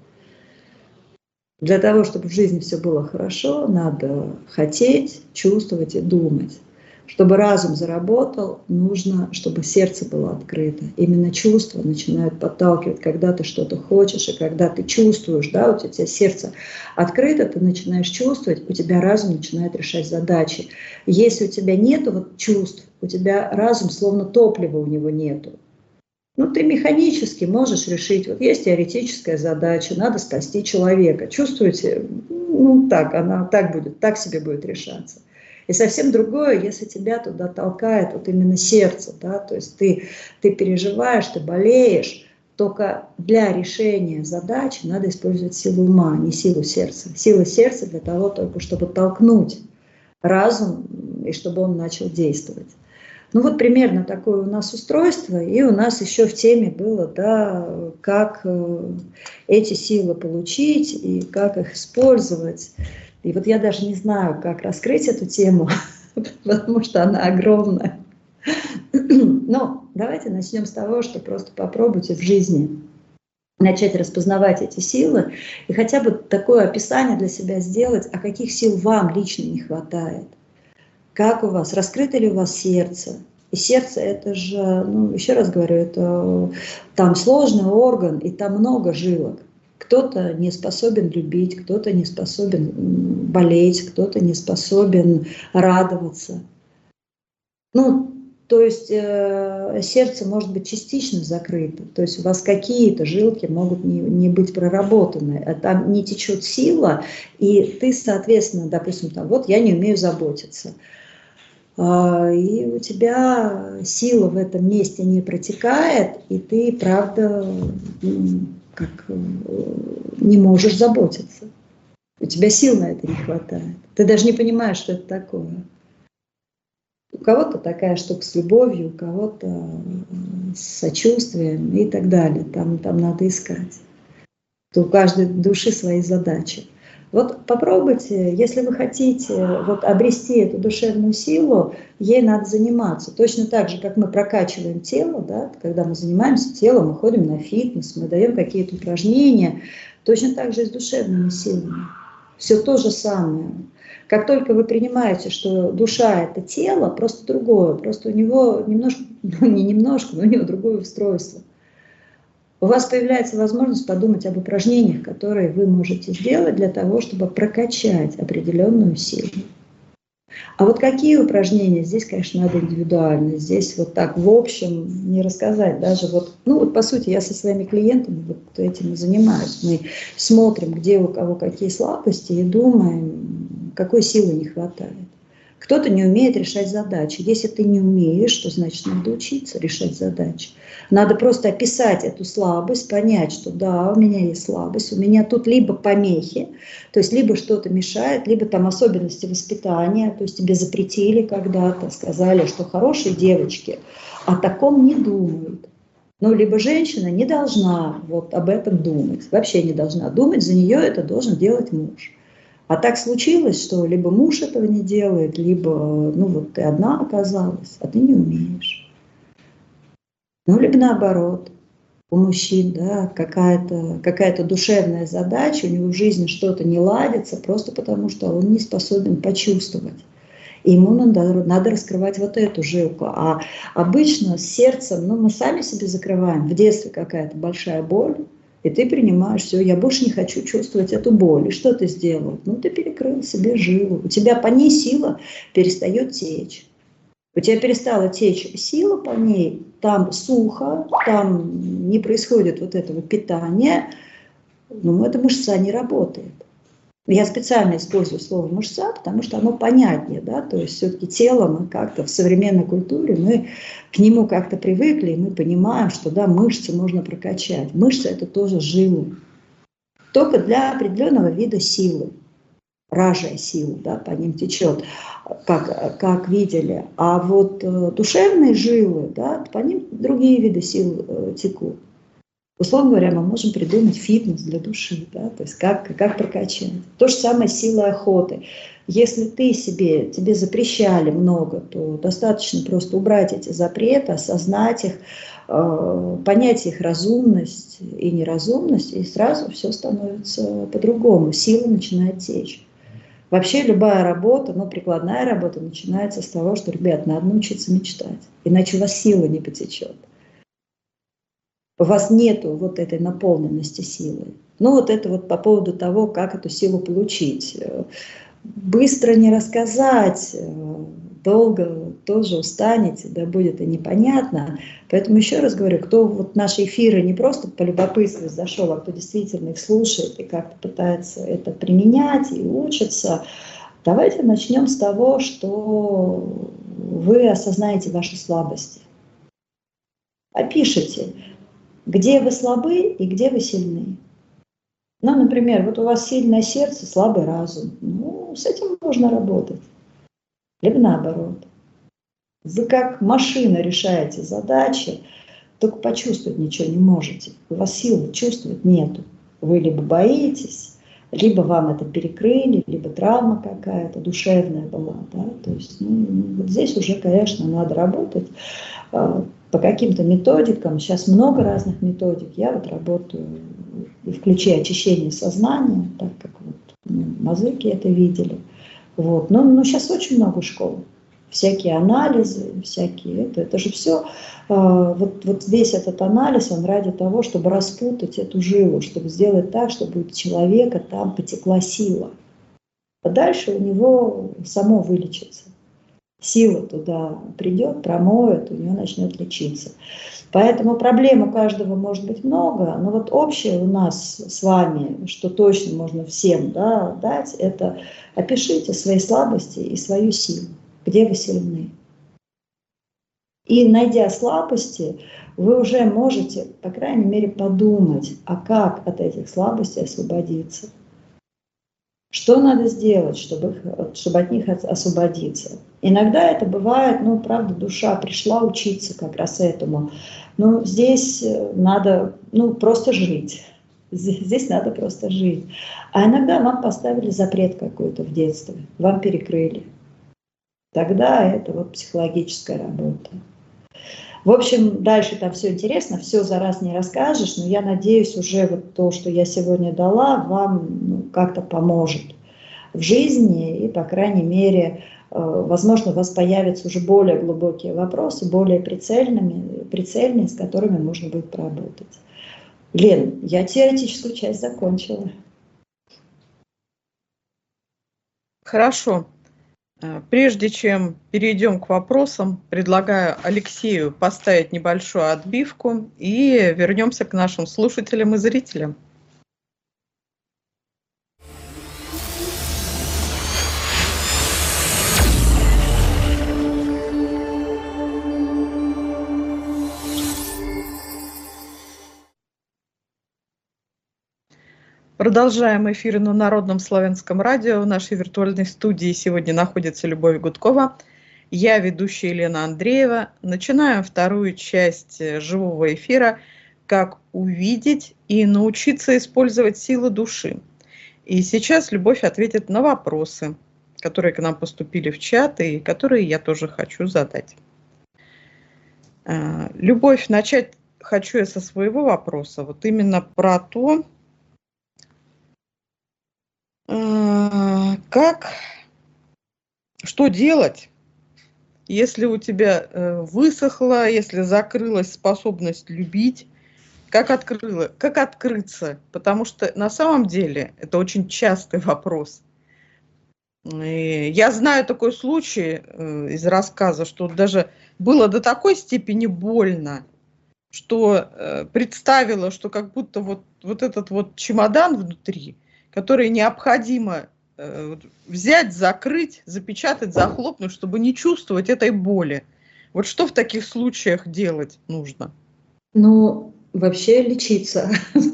Для того, чтобы в жизни все было хорошо, надо хотеть, чувствовать и думать. Чтобы разум заработал, нужно, чтобы сердце было открыто. Именно чувства начинают подталкивать, когда ты что-то хочешь, и когда ты чувствуешь, да, вот у тебя сердце открыто, ты начинаешь чувствовать, у тебя разум начинает решать задачи. Если у тебя нет вот чувств, у тебя разум словно топлива у него нету. Ну, ты механически можешь решить, вот есть теоретическая задача, надо спасти человека. Чувствуете, ну так, она так будет, так себе будет решаться. И совсем другое, если тебя туда толкает вот именно сердце, да, то есть ты переживаешь, ты болеешь, только для решения задачи надо использовать силу ума, не силу сердца. Сила сердца для того только, чтобы толкнуть разум и чтобы он начал действовать. Ну вот примерно такое у нас устройство, и у нас еще в теме было, да, как эти силы получить и как их использовать. И вот я даже не знаю, как раскрыть эту тему, потому что она огромная. Но давайте начнем с того, что просто попробуйте в жизни начать распознавать эти силы и хотя бы такое описание для себя сделать, а каких сил вам лично не хватает. Как у вас, раскрыто ли у вас сердце? И сердце это же, ну, еще раз говорю, это там сложный орган, и там много жилок. Кто-то не способен любить, кто-то не способен болеть, кто-то не способен радоваться. Ну, то есть сердце может быть частично закрыто, то есть у вас какие-то жилки могут не быть проработаны, там не течет сила, и ты, соответственно, допустим, там, вот я не умею заботиться. И у тебя сила в этом месте не протекает, и ты, правда, как не можешь заботиться. У тебя сил на это не хватает. Ты даже не понимаешь, что это такое. У кого-то такая штука с любовью, у кого-то с сочувствием и так далее. Там надо искать. У каждой души свои задачи. Вот попробуйте, если вы хотите вот обрести эту душевную силу, ей надо заниматься. Точно так же, как мы прокачиваем тело, да, когда мы занимаемся телом, мы ходим на фитнес, мы даем какие-то упражнения, точно так же и с душевными силами. Все то же самое. Как только вы принимаете, что душа – это тело, просто другое, просто у него немножко, ну не немножко, но у него другое устройство. У вас появляется возможность подумать об упражнениях, которые вы можете сделать для того, чтобы прокачать определенную силу. А вот какие упражнения, здесь, конечно, надо индивидуально. Здесь вот так в общем не рассказать. Даже вот, ну вот по сути я со своими клиентами вот этим и занимаюсь. Мы смотрим, где у кого какие слабости и думаем, какой силы не хватает. Кто-то не умеет решать задачи. Если ты не умеешь, то значит надо учиться решать задачи. Надо просто описать эту слабость, понять, что да, у меня есть слабость, у меня тут либо помехи, то есть либо что-то мешает, либо там особенности воспитания, то есть тебе запретили когда-то, сказали, что хорошие девочки о таком не думают. Ну, либо женщина не должна вот об этом думать, вообще не должна думать, за нее это должен делать муж. А так случилось, что либо муж этого не делает, либо, ну вот ты одна оказалась, а ты не умеешь. Ну, либо наоборот, у мужчин, да, какая-то душевная задача, у него в жизни что-то не ладится, просто потому что он не способен почувствовать. И ему надо раскрывать вот эту жилку. А обычно с сердцем, ну, мы сами себе закрываем. В детстве какая-то большая боль, и ты принимаешь, все, я больше не хочу чувствовать эту боль. И что ты сделал? Ну, ты перекрыл себе жилу. У тебя по ней сила перестает течь. У тебя перестала течь сила по ней, там сухо, там не происходит вот этого питания. Ну, эта мышца не работает. Я специально использую слово «мышца», потому что оно понятнее, да, то есть все-таки тело мы как-то в современной культуре, мы к нему как-то привыкли, и мы понимаем, что, да, мышцы можно прокачать. Мышцы – это тоже жилы, только для определенного вида силы, ражая силу, да, по ним течет, как видели. А вот душевные жилы, да, по ним другие виды сил текут. Условно говоря, мы можем придумать фитнес для души, да, то есть как прокачать. То же самое с силой охоты. Если тебе запрещали много, то достаточно просто убрать эти запреты, осознать их, понять их разумность и неразумность, и сразу все становится по-другому, сила начинает течь. Вообще любая работа, прикладная работа начинается с того, что, ребят, надо научиться мечтать, иначе у вас сила не потечет. У вас нету вот этой наполненности силой. Это вот по поводу того, как эту силу получить. Быстро не рассказать, долго тоже устанете, да будет и непонятно. Поэтому еще раз говорю, кто вот наши эфиры не просто по любопытству зашел, а кто действительно их слушает и как-то пытается это применять и учится, давайте начнем с того, что вы осознаете ваши слабости. Опишите, где вы слабы и где вы сильны. Например, вот у вас сильное сердце, слабый разум. С этим можно работать. Либо наоборот. Вы как машина решаете задачи, только почувствовать ничего не можете. У вас силы чувствовать нету. Вы либо боитесь, либо вам это перекрыли, либо травма какая-то душевная была. Да? То есть вот здесь уже, конечно, надо работать по каким-то методикам. Сейчас много разных методик. Я вот работаю и включая очищение сознания, так как мазыки это видели. Вот. Но сейчас очень много школ. Всякие анализы, всякие это же все. Вот весь этот анализ, он ради того, чтобы распутать эту жилу, чтобы сделать так, чтобы у человека там потекла сила. А дальше у него само вылечится. Сила туда придет, промоет, у него начнет лечиться. Поэтому проблем у каждого может быть много, но вот общее у нас с вами, что точно можно всем дать, это опишите свои слабости и свою силу, где вы сильны. И найдя слабости, вы уже можете, по крайней мере, подумать, а как от этих слабостей освободиться. Что надо сделать, чтобы от них освободиться? Иногда это бывает, правда, душа пришла учиться как раз этому. Здесь надо, просто жить. Здесь надо просто жить. А иногда вам поставили запрет какой-то в детстве, вам перекрыли. Тогда это вот психологическая работа. В общем, дальше там все интересно, все за раз не расскажешь, но я надеюсь, уже вот то, что я сегодня дала, вам как-то поможет в жизни, и, по крайней мере, возможно, у вас появятся уже более глубокие вопросы, более прицельные, с которыми можно будет поработать. Лен, я теоретическую часть закончила. Хорошо. Прежде чем перейдем к вопросам, предлагаю Алексею поставить небольшую отбивку и вернемся к нашим слушателям и зрителям. Продолжаем эфир на Народном славянском радио. В нашей виртуальной студии сегодня находится Любовь Гудкова. Я ведущая Елена Андреева. Начинаем вторую часть живого эфира «Как увидеть и научиться использовать силы души». И сейчас Любовь ответит на вопросы, которые к нам поступили в чат и которые я тоже хочу задать. Любовь, начать хочу я со своего вопроса, вот именно про то, что делать, если у тебя высохла, если закрылась способность любить, как открыться? Потому что на самом деле это очень частый вопрос. И я знаю такой случай из рассказа, что даже было до такой степени больно, что представила, что как будто вот этот вот чемодан внутри, который необходимо взять, закрыть, запечатать, захлопнуть, чтобы не чувствовать этой боли. Вот что в таких случаях делать нужно? Ну, вообще лечиться.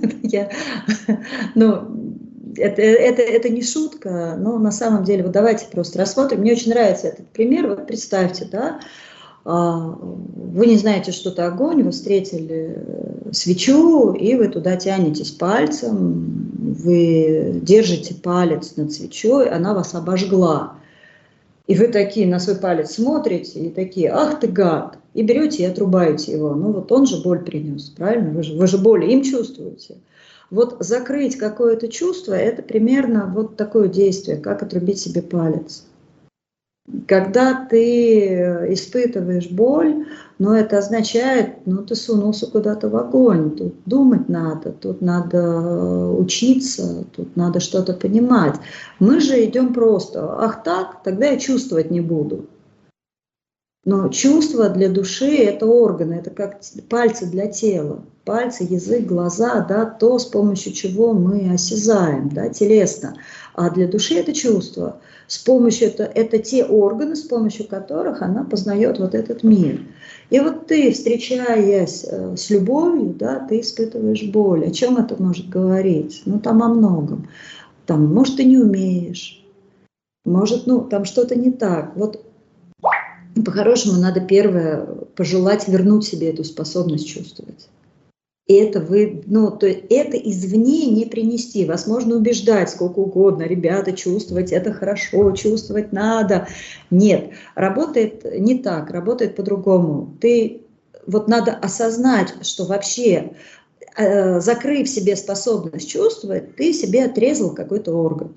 Это не шутка, но на самом деле, вот давайте просто рассмотрим. Мне очень нравится этот пример. Вот представьте, да, вы не знаете, что это огонь, вы встретили свечу, и вы туда тянетесь пальцем, вы держите палец над свечой, она вас обожгла. И вы такие на свой палец смотрите, и такие: ах ты гад, и берете и отрубаете его. Ну вот он же боль принес, правильно? Вы же боль им чувствуете. Вот закрыть какое-то чувство – это примерно вот такое действие, как отрубить себе палец. Когда ты испытываешь боль, но это означает, ты сунулся куда-то в огонь, тут думать надо, тут надо учиться, тут надо что-то понимать. Мы же идем просто: ах так, тогда я чувствовать не буду. Но чувство для души – это органы, это как пальцы для тела. Пальцы, язык, глаза, да, то, с помощью чего мы осязаем, да, телесно. А для души это чувство. Это те органы, с помощью которых она познает вот этот мир. И вот ты, встречаясь с любовью, да, ты испытываешь боль. О чем это может говорить? Там о многом. Может, ты не умеешь, может, там что-то не так. Вот по-хорошему надо первое пожелать вернуть себе эту способность чувствовать. И это это извне не принести. Вас можно убеждать сколько угодно: ребята, чувствовать это хорошо, чувствовать надо. Нет, работает не так, работает по-другому. Надо осознать, что вообще, закрыв себе способность чувствовать, ты себе отрезал какой-то орган.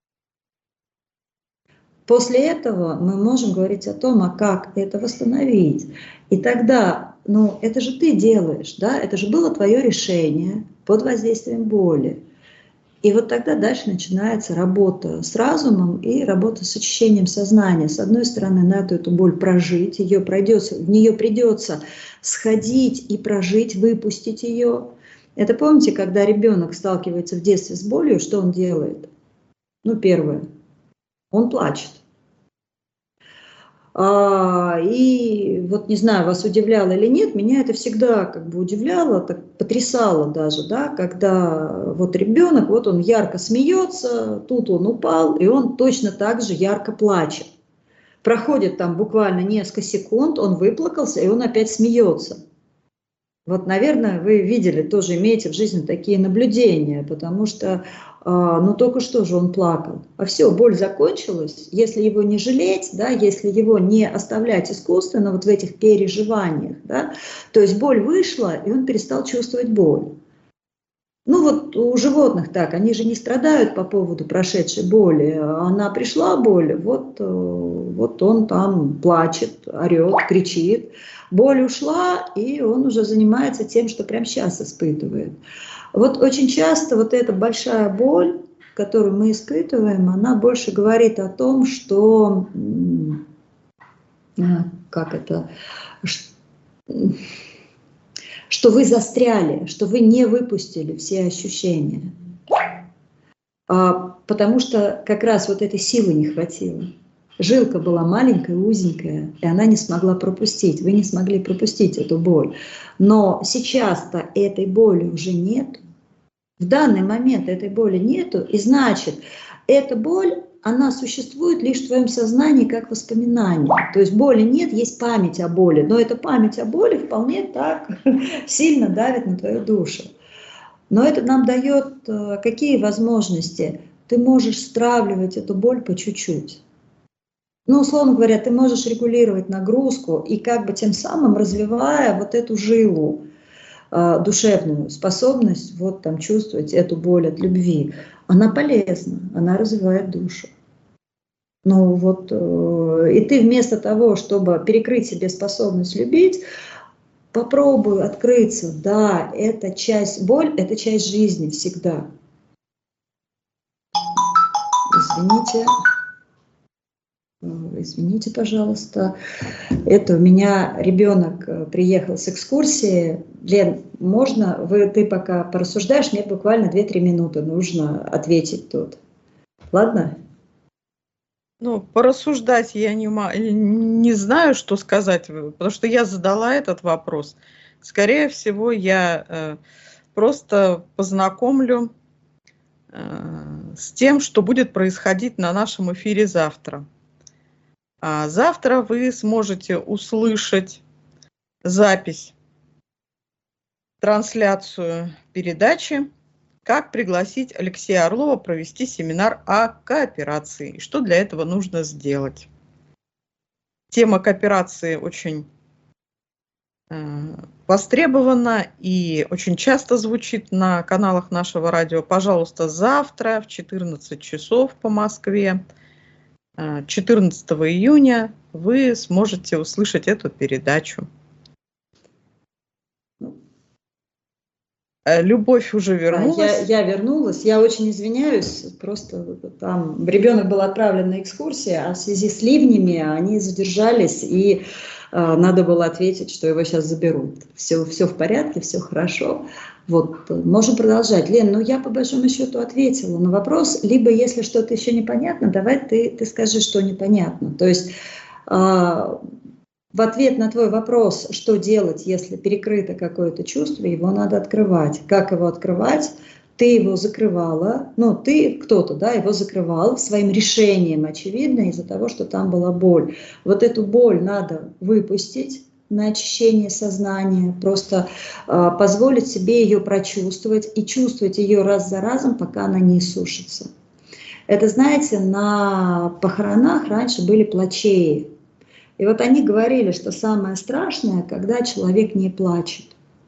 После этого мы можем говорить о том, как это восстановить. И тогда, это же ты делаешь, да, это же было твое решение под воздействием боли. И вот тогда дальше начинается работа с разумом и работа с очищением сознания. С одной стороны, надо эту боль прожить, в нее придется сходить и прожить, выпустить ее. Это помните, когда ребенок сталкивается в детстве с болью, что он делает? Первое. Он плачет. И вот не знаю, вас удивляло или нет, меня это всегда удивляло, так потрясало даже, да, когда вот ребенок, вот он ярко смеется, тут он упал, и он точно так же ярко плачет. Проходит там буквально несколько секунд, он выплакался, и он опять смеется. Вот, наверное, вы видели, тоже имеете в жизни такие наблюдения, потому что, только что же он плакал. А все, боль закончилась. Если его не жалеть, да, если его не оставлять искусственно вот в этих переживаниях, да, то есть боль вышла, и он перестал чувствовать боль. Вот у животных так, они же не страдают по поводу прошедшей боли. Она пришла боль, вот он там плачет, орет, кричит. Боль ушла, и он уже занимается тем, что прямо сейчас испытывает. Вот очень часто вот эта большая боль, которую мы испытываем, она больше говорит о том, что что вы застряли, что вы не выпустили все ощущения. Потому что как раз вот этой силы не хватило. Жилка была маленькая, узенькая, и она не смогла пропустить. Вы не смогли пропустить эту боль. Но сейчас-то этой боли уже нет. В данный момент этой боли нету, и значит, эта боль, она существует лишь в твоем сознании как воспоминание. То есть боли нет, есть память о боли. Но эта память о боли вполне так сильно давит на твою душу. Но это нам дает какие возможности? Ты можешь стравливать эту боль по чуть-чуть. Условно говоря, ты можешь регулировать нагрузку и тем самым развивая вот эту жилу, душевную способность чувствовать эту боль от любви. Она полезна, она развивает душу. И ты вместо того, чтобы перекрыть себе способность любить, попробуй открыться. Да, боль – это часть жизни всегда. извините, пожалуйста. Это у меня ребенок приехал с экскурсии. Лен, можно? Ты пока порассуждаешь, мне буквально 2-3 минуты нужно ответить тут. Ладно? Ну, порассуждать я не знаю, что сказать, потому что я задала этот вопрос. Скорее всего, я просто познакомлю с тем, что будет происходить на нашем эфире завтра. А завтра вы сможете услышать запись, трансляцию передачи «Как пригласить Алексея Орлова провести семинар о кооперации» и что для этого нужно сделать. Тема кооперации очень востребована и очень часто звучит на каналах нашего радио. Пожалуйста, завтра в 14 часов по Москве, 14 июня, вы сможете услышать эту передачу. Любовь уже вернулась. Я вернулась. Я очень извиняюсь. Просто там ребенок был отправлен на экскурсию, а в связи с ливнями они задержались, и надо было ответить, что его сейчас заберут. Все в порядке, все хорошо. Вот, можем продолжать. Лен, ну я по большому счету ответила на вопрос. Либо, если что-то еще непонятно, давай ты скажи, что непонятно. То есть в ответ на твой вопрос, что делать, если перекрыто какое-то чувство, его надо открывать. Как его открывать? Ты его закрывала, ну, кто-то, да, его закрывал своим решением, очевидно, из-за того, что там была боль. Вот эту боль надо выпустить на очищение сознания, просто позволить себе ее прочувствовать и чувствовать ее раз за разом, пока она не иссушится. Это, знаете, на похоронах раньше были плачеи. И вот они говорили, что самое страшное, когда человек не плачет.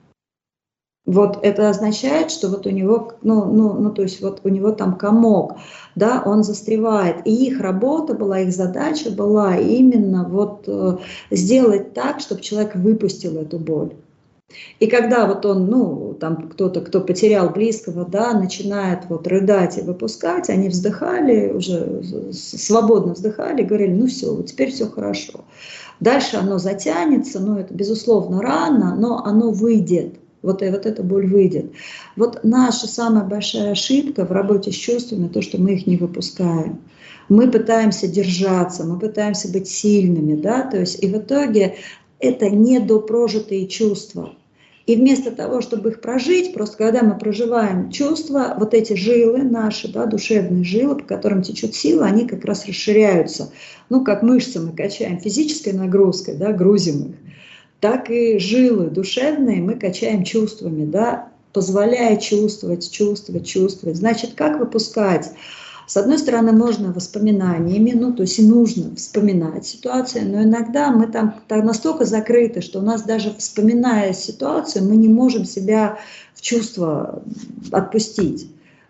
Вот это означает, что вот у него, то есть вот у него там комок, да, он застревает. И их работа была, их задача была именно вот сделать так, чтобы человек выпустил эту боль. И когда вот он, там кто-то, кто потерял близкого, да, начинает вот рыдать и выпускать, они вздыхали, уже свободно вздыхали, говорили, ну все, вот теперь все хорошо. Дальше оно затянется, это безусловно рано, но оно выйдет. Вот эта боль выйдет. Вот наша самая большая ошибка в работе с чувствами, то, что мы их не выпускаем. Мы пытаемся держаться, мы пытаемся быть сильными, да, то есть и в итоге это недопрожитые чувства. И вместо того, чтобы их прожить, просто когда мы проживаем чувства, вот эти жилы наши, да, душевные жилы, по которым течет сила, они как раз расширяются. Как мышцы мы качаем физической нагрузкой, да, грузим их, так и жилы душевные мы качаем чувствами, да, позволяя чувствовать. Значит, как выпускать? С одной стороны, можно воспоминаниями, то есть и нужно вспоминать ситуацию, но иногда мы там настолько закрыты, что у нас даже вспоминая ситуацию, мы не можем себя в чувства отпустить.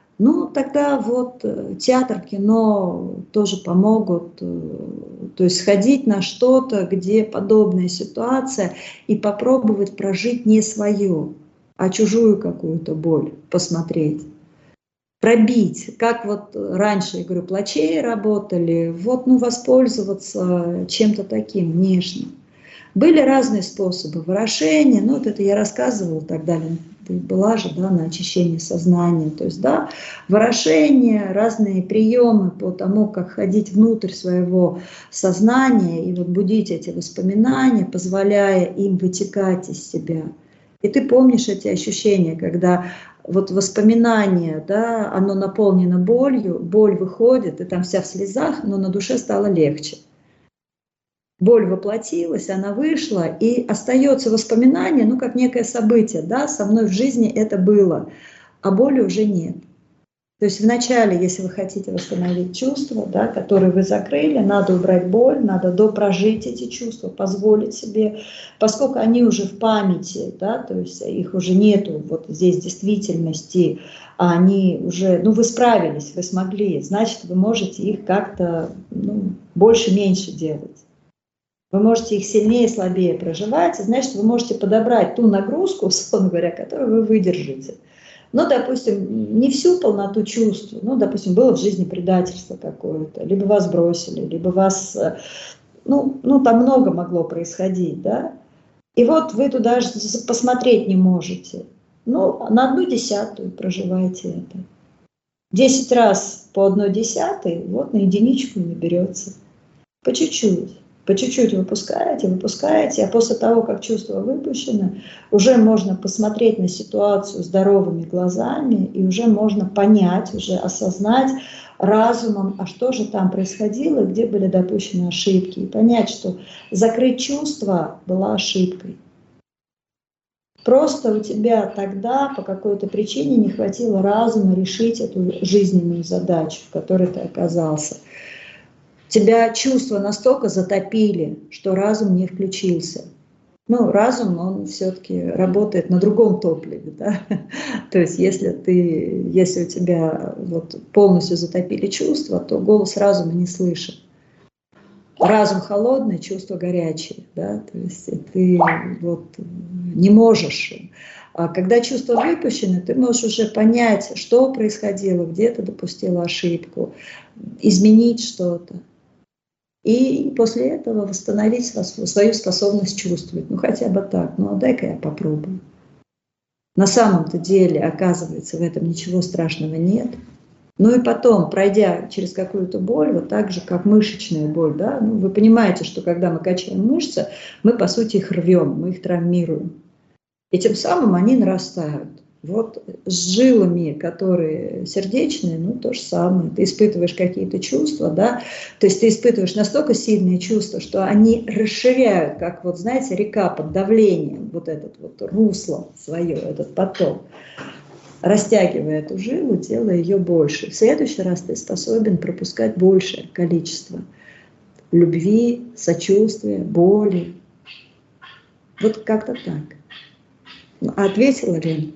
Тогда вот театр, кино тоже помогут, то есть сходить на что-то, где подобная ситуация, и попробовать прожить не свою, а чужую какую-то боль, посмотреть. Пробить, как вот раньше, я говорю, плачеи работали, воспользоваться чем-то таким внешним. Были разные способы выражения, вот это я рассказывала тогда, была же, да, на очищение сознания, то есть, да, выражения, разные приемы по тому, как ходить внутрь своего сознания и вот будить эти воспоминания, позволяя им вытекать из себя. И ты помнишь эти ощущения, когда вот воспоминание, да, оно наполнено болью, боль выходит, и там вся в слезах, но на душе стало легче. Боль воплотилась, она вышла, и остается воспоминание, как некое событие, да, со мной в жизни это было, а боли уже нет. То есть вначале, если вы хотите восстановить чувства, да, которые вы закрыли, надо убрать боль, надо допрожить эти чувства, позволить себе, поскольку они уже в памяти, да, то есть их уже нету вот здесь действительности, а они уже, вы справились, вы смогли, значит, вы можете их как-то больше-меньше делать. Вы можете их сильнее, слабее проживать, и значит, вы можете подобрать ту нагрузку, условно говоря, которую вы выдержите. но, допустим, не всю полноту чувств, ну, допустим, было в жизни предательство какое-то, либо вас бросили, либо вас, ну, там много могло происходить, да, и вот вы туда же посмотреть не можете, ну, на 1/10 проживаете это. 10 раз по 1/10, вот на единичку наберется. По чуть-чуть выпускаете, а после того, как чувства выпущены, уже можно посмотреть на ситуацию здоровыми глазами, и уже можно понять, уже осознать разумом, а что же там происходило, где были допущены ошибки, и понять, что закрыть чувства была ошибкой. Просто у тебя тогда по какой-то причине не хватило разума решить эту жизненную задачу, в которой ты оказался. Тебя чувства настолько затопили, что разум не включился. Ну, разум, он все-таки работает на другом топливе, да? То есть если у тебя вот полностью затопили чувства, то голос разума не слышен. Разум холодный, чувства горячие, да? То есть ты вот не можешь. А когда чувства выпущены, ты можешь уже понять, что происходило, где ты допустила ошибку, изменить что-то. И после этого восстановить свою способность чувствовать. Ну, хотя бы так. Ну, а дай-ка я попробую. На самом-то деле, оказывается, в этом ничего страшного нет. Ну и потом, пройдя через какую-то боль, вот так же, как мышечная боль, да, ну, вы понимаете, что когда мы качаем мышцы, мы, по сути, их рвем, мы их травмируем. И тем самым они нарастают. Вот с жилами, которые сердечные, ну то же самое. Ты испытываешь какие-то чувства, да, то есть ты испытываешь настолько сильные чувства, что они расширяют, как вот, знаете, река под давлением, вот этот вот русло свое, этот поток, растягивая эту жилу, делая ее больше. В следующий раз ты способен пропускать большее количество любви, сочувствия, боли. Вот как-то так. Ответила, Лен?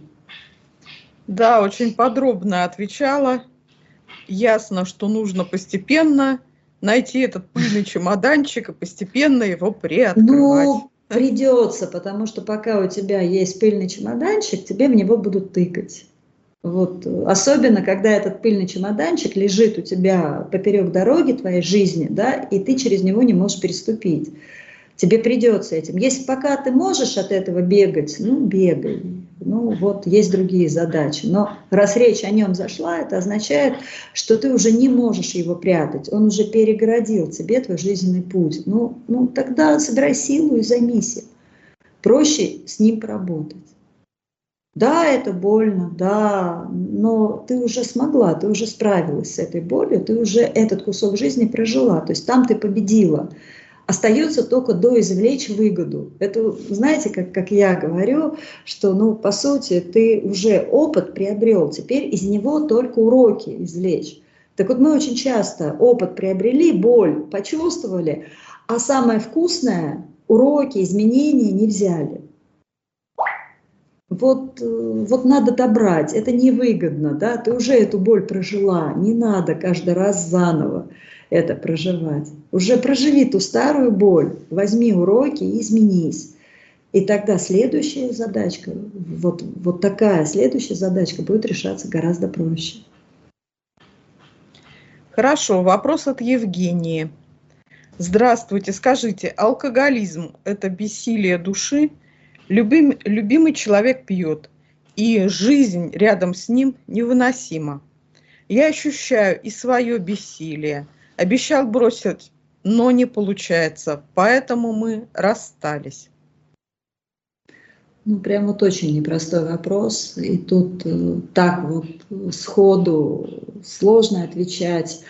Да, очень подробно отвечала. Ясно, что нужно постепенно найти этот пыльный чемоданчик и постепенно его приоткрывать. Ну, придется, потому что пока у тебя есть пыльный чемоданчик, тебе в него будут тыкать. Вот. Особенно, когда этот пыльный чемоданчик лежит у тебя поперек дороги твоей жизни, да, и ты через него не можешь переступить. Тебе придется этим. Если пока ты можешь от этого бегать, ну, бегай. Ну, вот есть другие задачи. Но раз речь о нем зашла, это означает, что ты уже не можешь его прятать. Он уже перегородил тебе твой жизненный путь. Ну, тогда собирай силу и займись им. Проще с ним поработать. Да, это больно, да, но ты уже смогла, ты уже справилась с этой болью, ты уже этот кусок жизни прожила. То есть там ты победила. Остается только доизвлечь выгоду. Это, знаете, как я говорю, что, ну, по сути, ты уже опыт приобрел, теперь из него только уроки извлечь. Так вот, мы очень часто опыт приобрели, боль почувствовали, а самое вкусное, уроки, изменения не взяли. Вот надо добрать, это невыгодно, да, ты уже эту боль прожила, не надо каждый раз заново это проживать. Уже проживи ту старую боль, возьми уроки и изменись. И тогда следующая задачка, вот такая следующая задачка будет решаться гораздо проще. Хорошо, вопрос от Евгении. Здравствуйте, скажите, алкоголизм – это бессилие души? Любимый человек пьет, и жизнь рядом с ним невыносима. Я ощущаю и свое бессилие. Обещал бросить, но не получается, поэтому мы расстались. Ну, прям вот очень непростой вопрос, и тут так вот сходу сложно отвечать.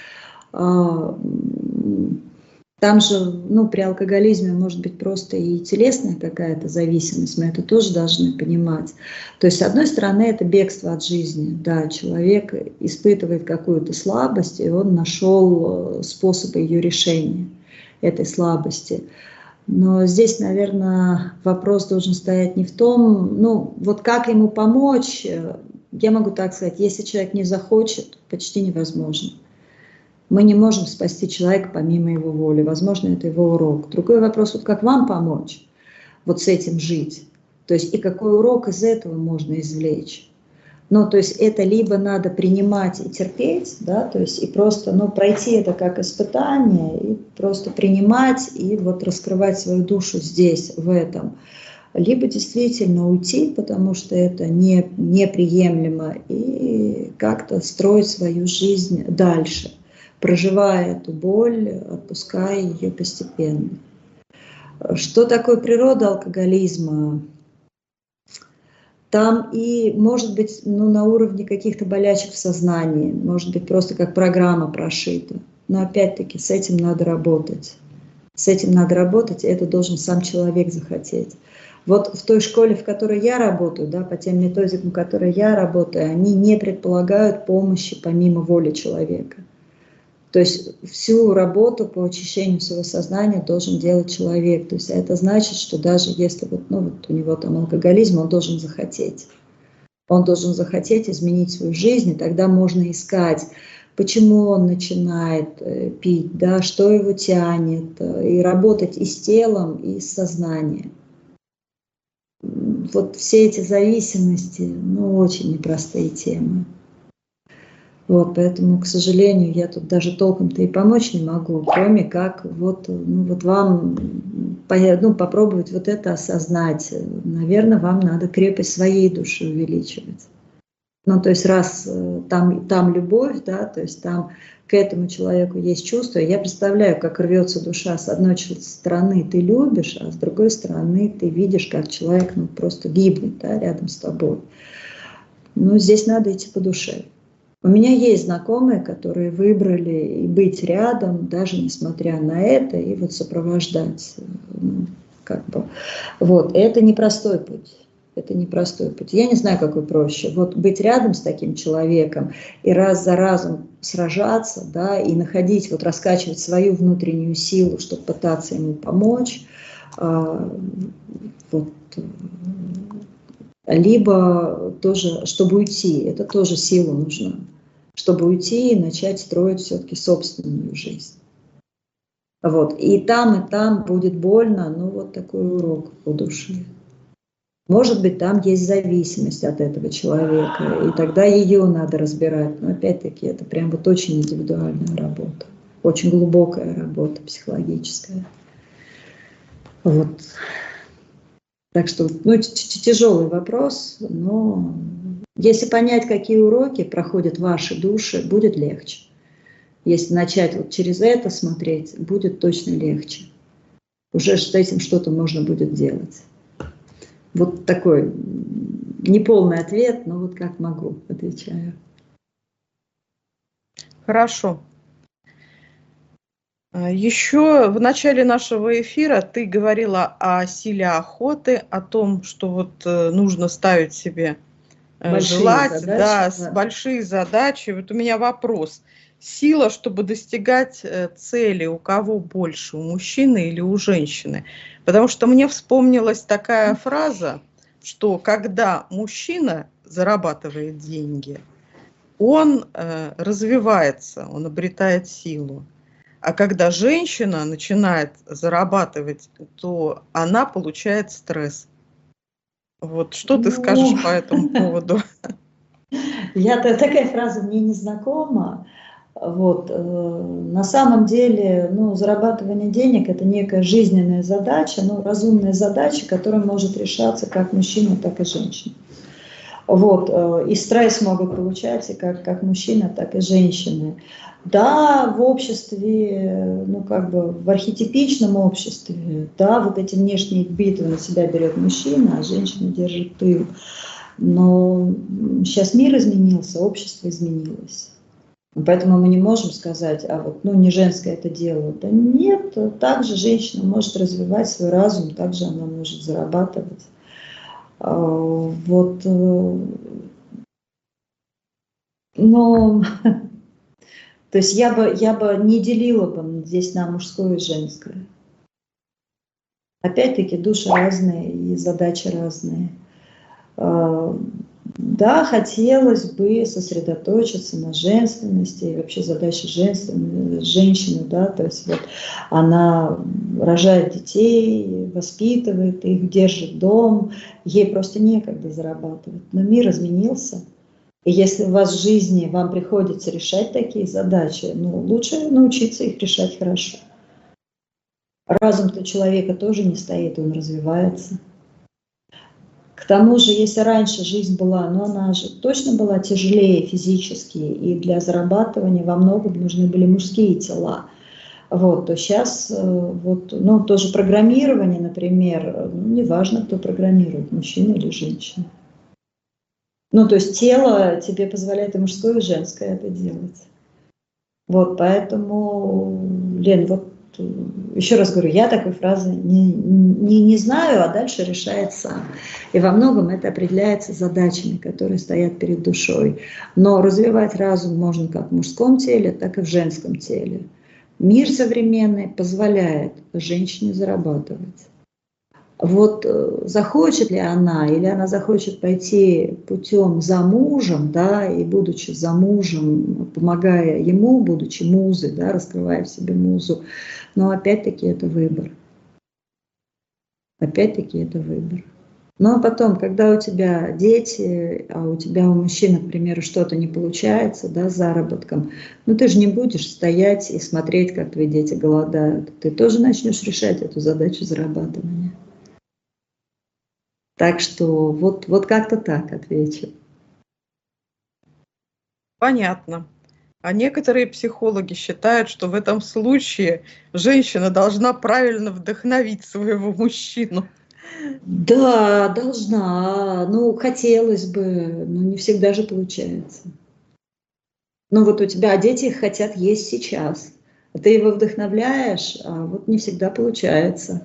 Там же, ну, при алкоголизме может быть просто и телесная какая-то зависимость, мы это тоже должны понимать. То есть, с одной стороны, это бегство от жизни. Да, человек испытывает какую-то слабость, и он нашел способы ее решения, этой слабости. Но здесь, наверное, вопрос должен стоять не в том, ну, вот как ему помочь, я могу так сказать, если человек не захочет, почти невозможно. Мы не можем спасти человека помимо его воли. Возможно, это его урок. Другой вопрос, вот как вам помочь вот с этим жить? То есть и какой урок из этого можно извлечь? Ну, то есть это либо надо принимать и терпеть, да, то есть и просто, ну, пройти это как испытание, и просто принимать, и вот раскрывать свою душу здесь, в этом. Либо действительно уйти, потому что это неприемлемо, и как-то строить свою жизнь дальше, проживая эту боль, отпуская ее постепенно. Что такое природа алкоголизма? Там и, может быть, ну, на уровне каких-то болячек в сознании, может быть, просто как программа прошита. Но опять-таки с этим надо работать. С этим надо работать, и это должен сам человек захотеть. Вот в той школе, в которой я работаю, да, по тем методикам, которые я работаю, они не предполагают помощи помимо воли человека. То есть всю работу по очищению своего сознания должен делать человек. То есть это значит, что даже если вот, ну, вот у него там алкоголизм, он должен захотеть. Он должен захотеть изменить свою жизнь, и тогда можно искать, почему он начинает пить, да, что его тянет, и работать и с телом, и с сознанием. Вот все эти зависимости, ну, очень непростые темы. Вот, поэтому, к сожалению, я тут даже толком-то и помочь не могу, кроме как вот, ну, вот вам попробовать вот это осознать. Наверное, вам надо крепость своей души увеличивать. Ну, то есть раз там любовь, да, то есть там к этому человеку есть чувство, я представляю, как рвется душа. С одной стороны ты любишь, а с другой стороны ты видишь, как человек, ну, просто гибнет, да, рядом с тобой. Ну, здесь надо идти по душе. У меня есть знакомые, которые выбрали и быть рядом, даже несмотря на это, и вот сопровождать. Ну, как бы. Вот. Это непростой путь. Это непростой путь. Я не знаю, какой проще. Вот быть рядом с таким человеком и раз за разом сражаться, да, и находить, вот раскачивать свою внутреннюю силу, чтобы пытаться ему помочь. Вот. Либо тоже, чтобы уйти, это тоже сила нужна, чтобы уйти и начать строить все-таки собственную жизнь. Вот. И там будет больно, но вот такой урок по душе. Может быть, там есть зависимость от этого человека, и тогда ее надо разбирать. Но опять-таки это прям вот очень индивидуальная работа, очень глубокая работа психологическая. Вот. Так что, ну, тяжелый вопрос, но если понять, какие уроки проходят ваши души, будет легче. Если начать вот через это смотреть, будет точно легче. Уже с этим что-то можно будет делать. Вот такой неполный ответ, но вот как могу, отвечаю. Хорошо. Еще в начале нашего эфира ты говорила о силе охоты, о том, что вот нужно ставить себе желать, да, большие задачи. Вот у меня вопрос. Сила, чтобы достигать цели, у кого больше, у мужчины или у женщины? Потому что мне вспомнилась такая фраза, что когда мужчина зарабатывает деньги, он развивается, он обретает силу. А когда женщина начинает зарабатывать, то она получает стресс. Вот что ты скажешь по этому поводу? Такая фраза мне не знакома. Вот. На самом деле, ну, зарабатывание денег – это некая жизненная задача, ну, разумная задача, которая может решаться как мужчина, так и женщина. Вот. И стресс могут получать и как мужчина, так и женщины. Да, в обществе, ну, как бы в архетипичном обществе, да, вот эти внешние битвы на себя берет мужчина, а женщина держит тыл. Но сейчас мир изменился, общество изменилось. Поэтому мы не можем сказать, а вот, ну, не женское это дело. Да нет, также женщина может развивать свой разум, также она может зарабатывать. Вот, но, то есть я бы не делила бы здесь на мужское и женское. Опять-таки души разные и задачи разные. Да, хотелось бы сосредоточиться на женственности, и вообще задача женщины, да, то есть вот она рожает детей, воспитывает их, держит дом, ей просто некогда зарабатывать. Но мир изменился, И если у вас в жизни вам приходится решать такие задачи, ну, лучше научиться их решать хорошо. Разум-то человека тоже не стоит, он развивается. К тому же, если раньше жизнь была, но она же точно была тяжелее физически, и для зарабатывания во многом нужны были мужские тела. Вот, то сейчас вот, ну, тоже программирование, например, ну, неважно, кто программирует, мужчина или женщина. Ну, то есть тело тебе позволяет и мужское, и женское это делать. Вот, поэтому, Лен, вот еще раз говорю, я такой фразы не знаю, а дальше решает сам. И во многом это определяется задачами, которые стоят перед душой. Но развивать разум можно как в мужском теле, так и в женском теле. Мир современный позволяет женщине зарабатывать. Вот захочет ли она, или она захочет пойти путем за мужем, да, и будучи за мужем, помогая ему, будучи музой, да, раскрывая в себе музу, но опять-таки это выбор. Опять-таки это выбор. Ну а потом, когда у тебя дети, а у тебя у мужчины, к примеру, что-то не получается, да, с заработком, ну ты же не будешь стоять и смотреть, как твои дети голодают. Ты тоже начнешь решать эту задачу зарабатывания. Так что вот как-то так отвечу. Понятно. А некоторые психологи считают, что в этом случае женщина должна правильно вдохновить своего мужчину. Да, должна. Ну, хотелось бы, но не всегда же получается. Ну, вот у тебя дети хотят есть сейчас. А ты его вдохновляешь, а вот не всегда получается.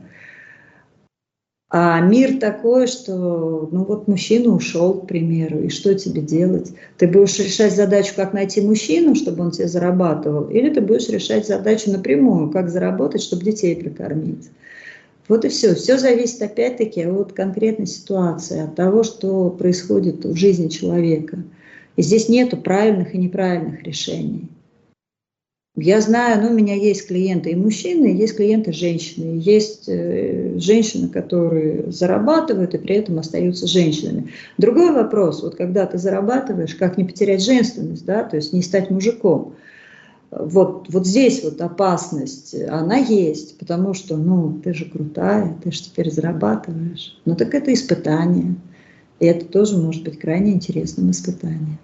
А мир такой, что, ну вот мужчина ушел, к примеру, и что тебе делать? Ты будешь решать задачу, как найти мужчину, чтобы он тебе зарабатывал, или ты будешь решать задачу напрямую, как заработать, чтобы детей прокормить? Вот и все. Все зависит опять-таки от конкретной ситуации, от того, что происходит в жизни человека. И здесь нету правильных и неправильных решений. Я знаю, ну, у меня есть клиенты и мужчины, и есть клиенты женщины. Есть женщины, которые зарабатывают и при этом остаются женщинами. Другой вопрос, вот когда ты зарабатываешь, как не потерять женственность, да, то есть не стать мужиком. Вот здесь вот опасность, она есть, потому что, ну, ты же крутая, ты же теперь зарабатываешь. Ну, так это испытание. И это тоже может быть крайне интересным испытанием.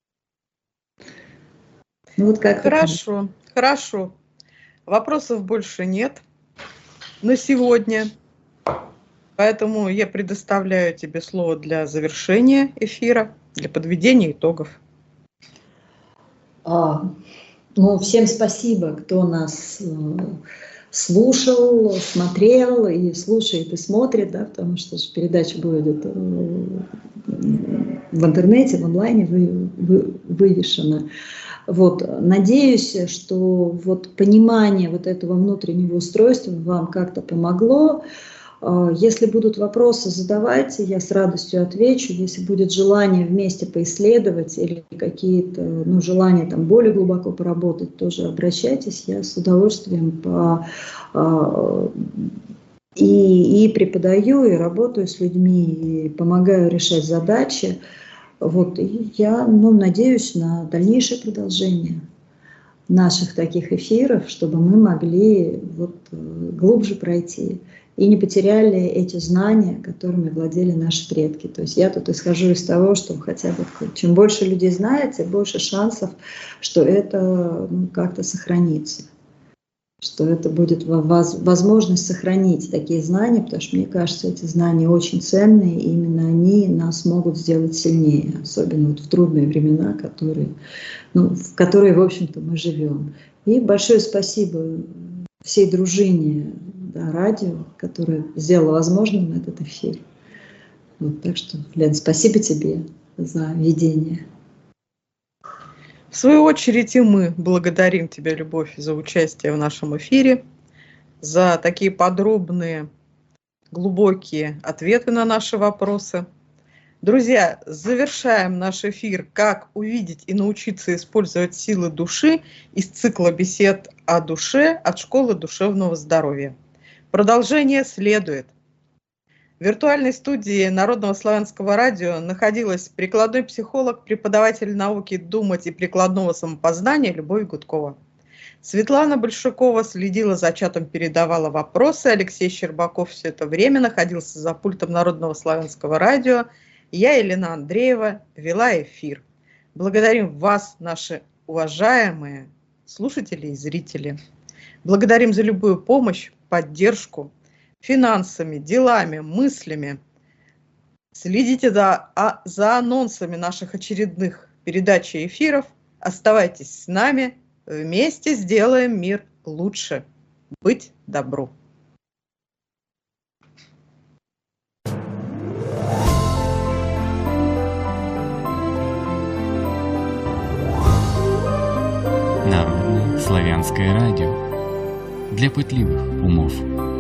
Ну, вот как-то Хорошо, хорошо. Вопросов больше нет на сегодня. Поэтому я предоставляю тебе слово для завершения эфира, для подведения итогов. Ну, всем спасибо, кто нас слушал, смотрел и слушает, и смотрит, да, потому что передача будет в интернете, в онлайне вывешена. Вот, надеюсь, что вот понимание вот этого внутреннего устройства вам как-то помогло. Если будут вопросы, задавайте, я с радостью отвечу. Если будет желание вместе поисследовать или какие-то, ну, желания там более глубоко поработать, тоже обращайтесь, я с удовольствием и преподаю, и работаю с людьми, и помогаю решать задачи. Вот, и я, ну, надеюсь на дальнейшее продолжение наших таких эфиров, чтобы мы могли вот глубже пройти и не потеряли эти знания, которыми владели наши предки. То есть я тут исхожу из того, что хотя бы чем больше людей знает, тем больше шансов, что это, ну, как-то сохранится, что это будет возможность сохранить такие знания, потому что, мне кажется, эти знания очень ценные, и именно они нас могут сделать сильнее, особенно вот в трудные времена, в которые, в общем-то, мы живем. И большое спасибо всей дружине, да, радио, которое сделало возможным этот эфир. Вот, так что, Лен, спасибо тебе за ведение. В свою очередь и мы благодарим тебя, Любовь, за участие в нашем эфире, за такие подробные, глубокие ответы на наши вопросы. Друзья, завершаем наш эфир «Как увидеть и научиться использовать силы души» из цикла бесед о душе от Школы душевного здоровья. Продолжение следует. В виртуальной студии Народного славянского радио находилась прикладной психолог, преподаватель науки думать и прикладного самопознания Любовь Гудкова. Светлана Большакова следила за чатом, передавала вопросы. Алексей Щербаков все это время находился за пультом Народного славянского радио. Я, Елена Андреева, вела эфир. Благодарим вас, наши уважаемые слушатели и зрители. Благодарим за любую помощь, поддержку, финансами, делами, мыслями. Следите за анонсами наших очередных передач и эфиров. Оставайтесь с нами. Вместе сделаем мир лучше. Быть добру. Народное славянское радио. Для пытливых умов.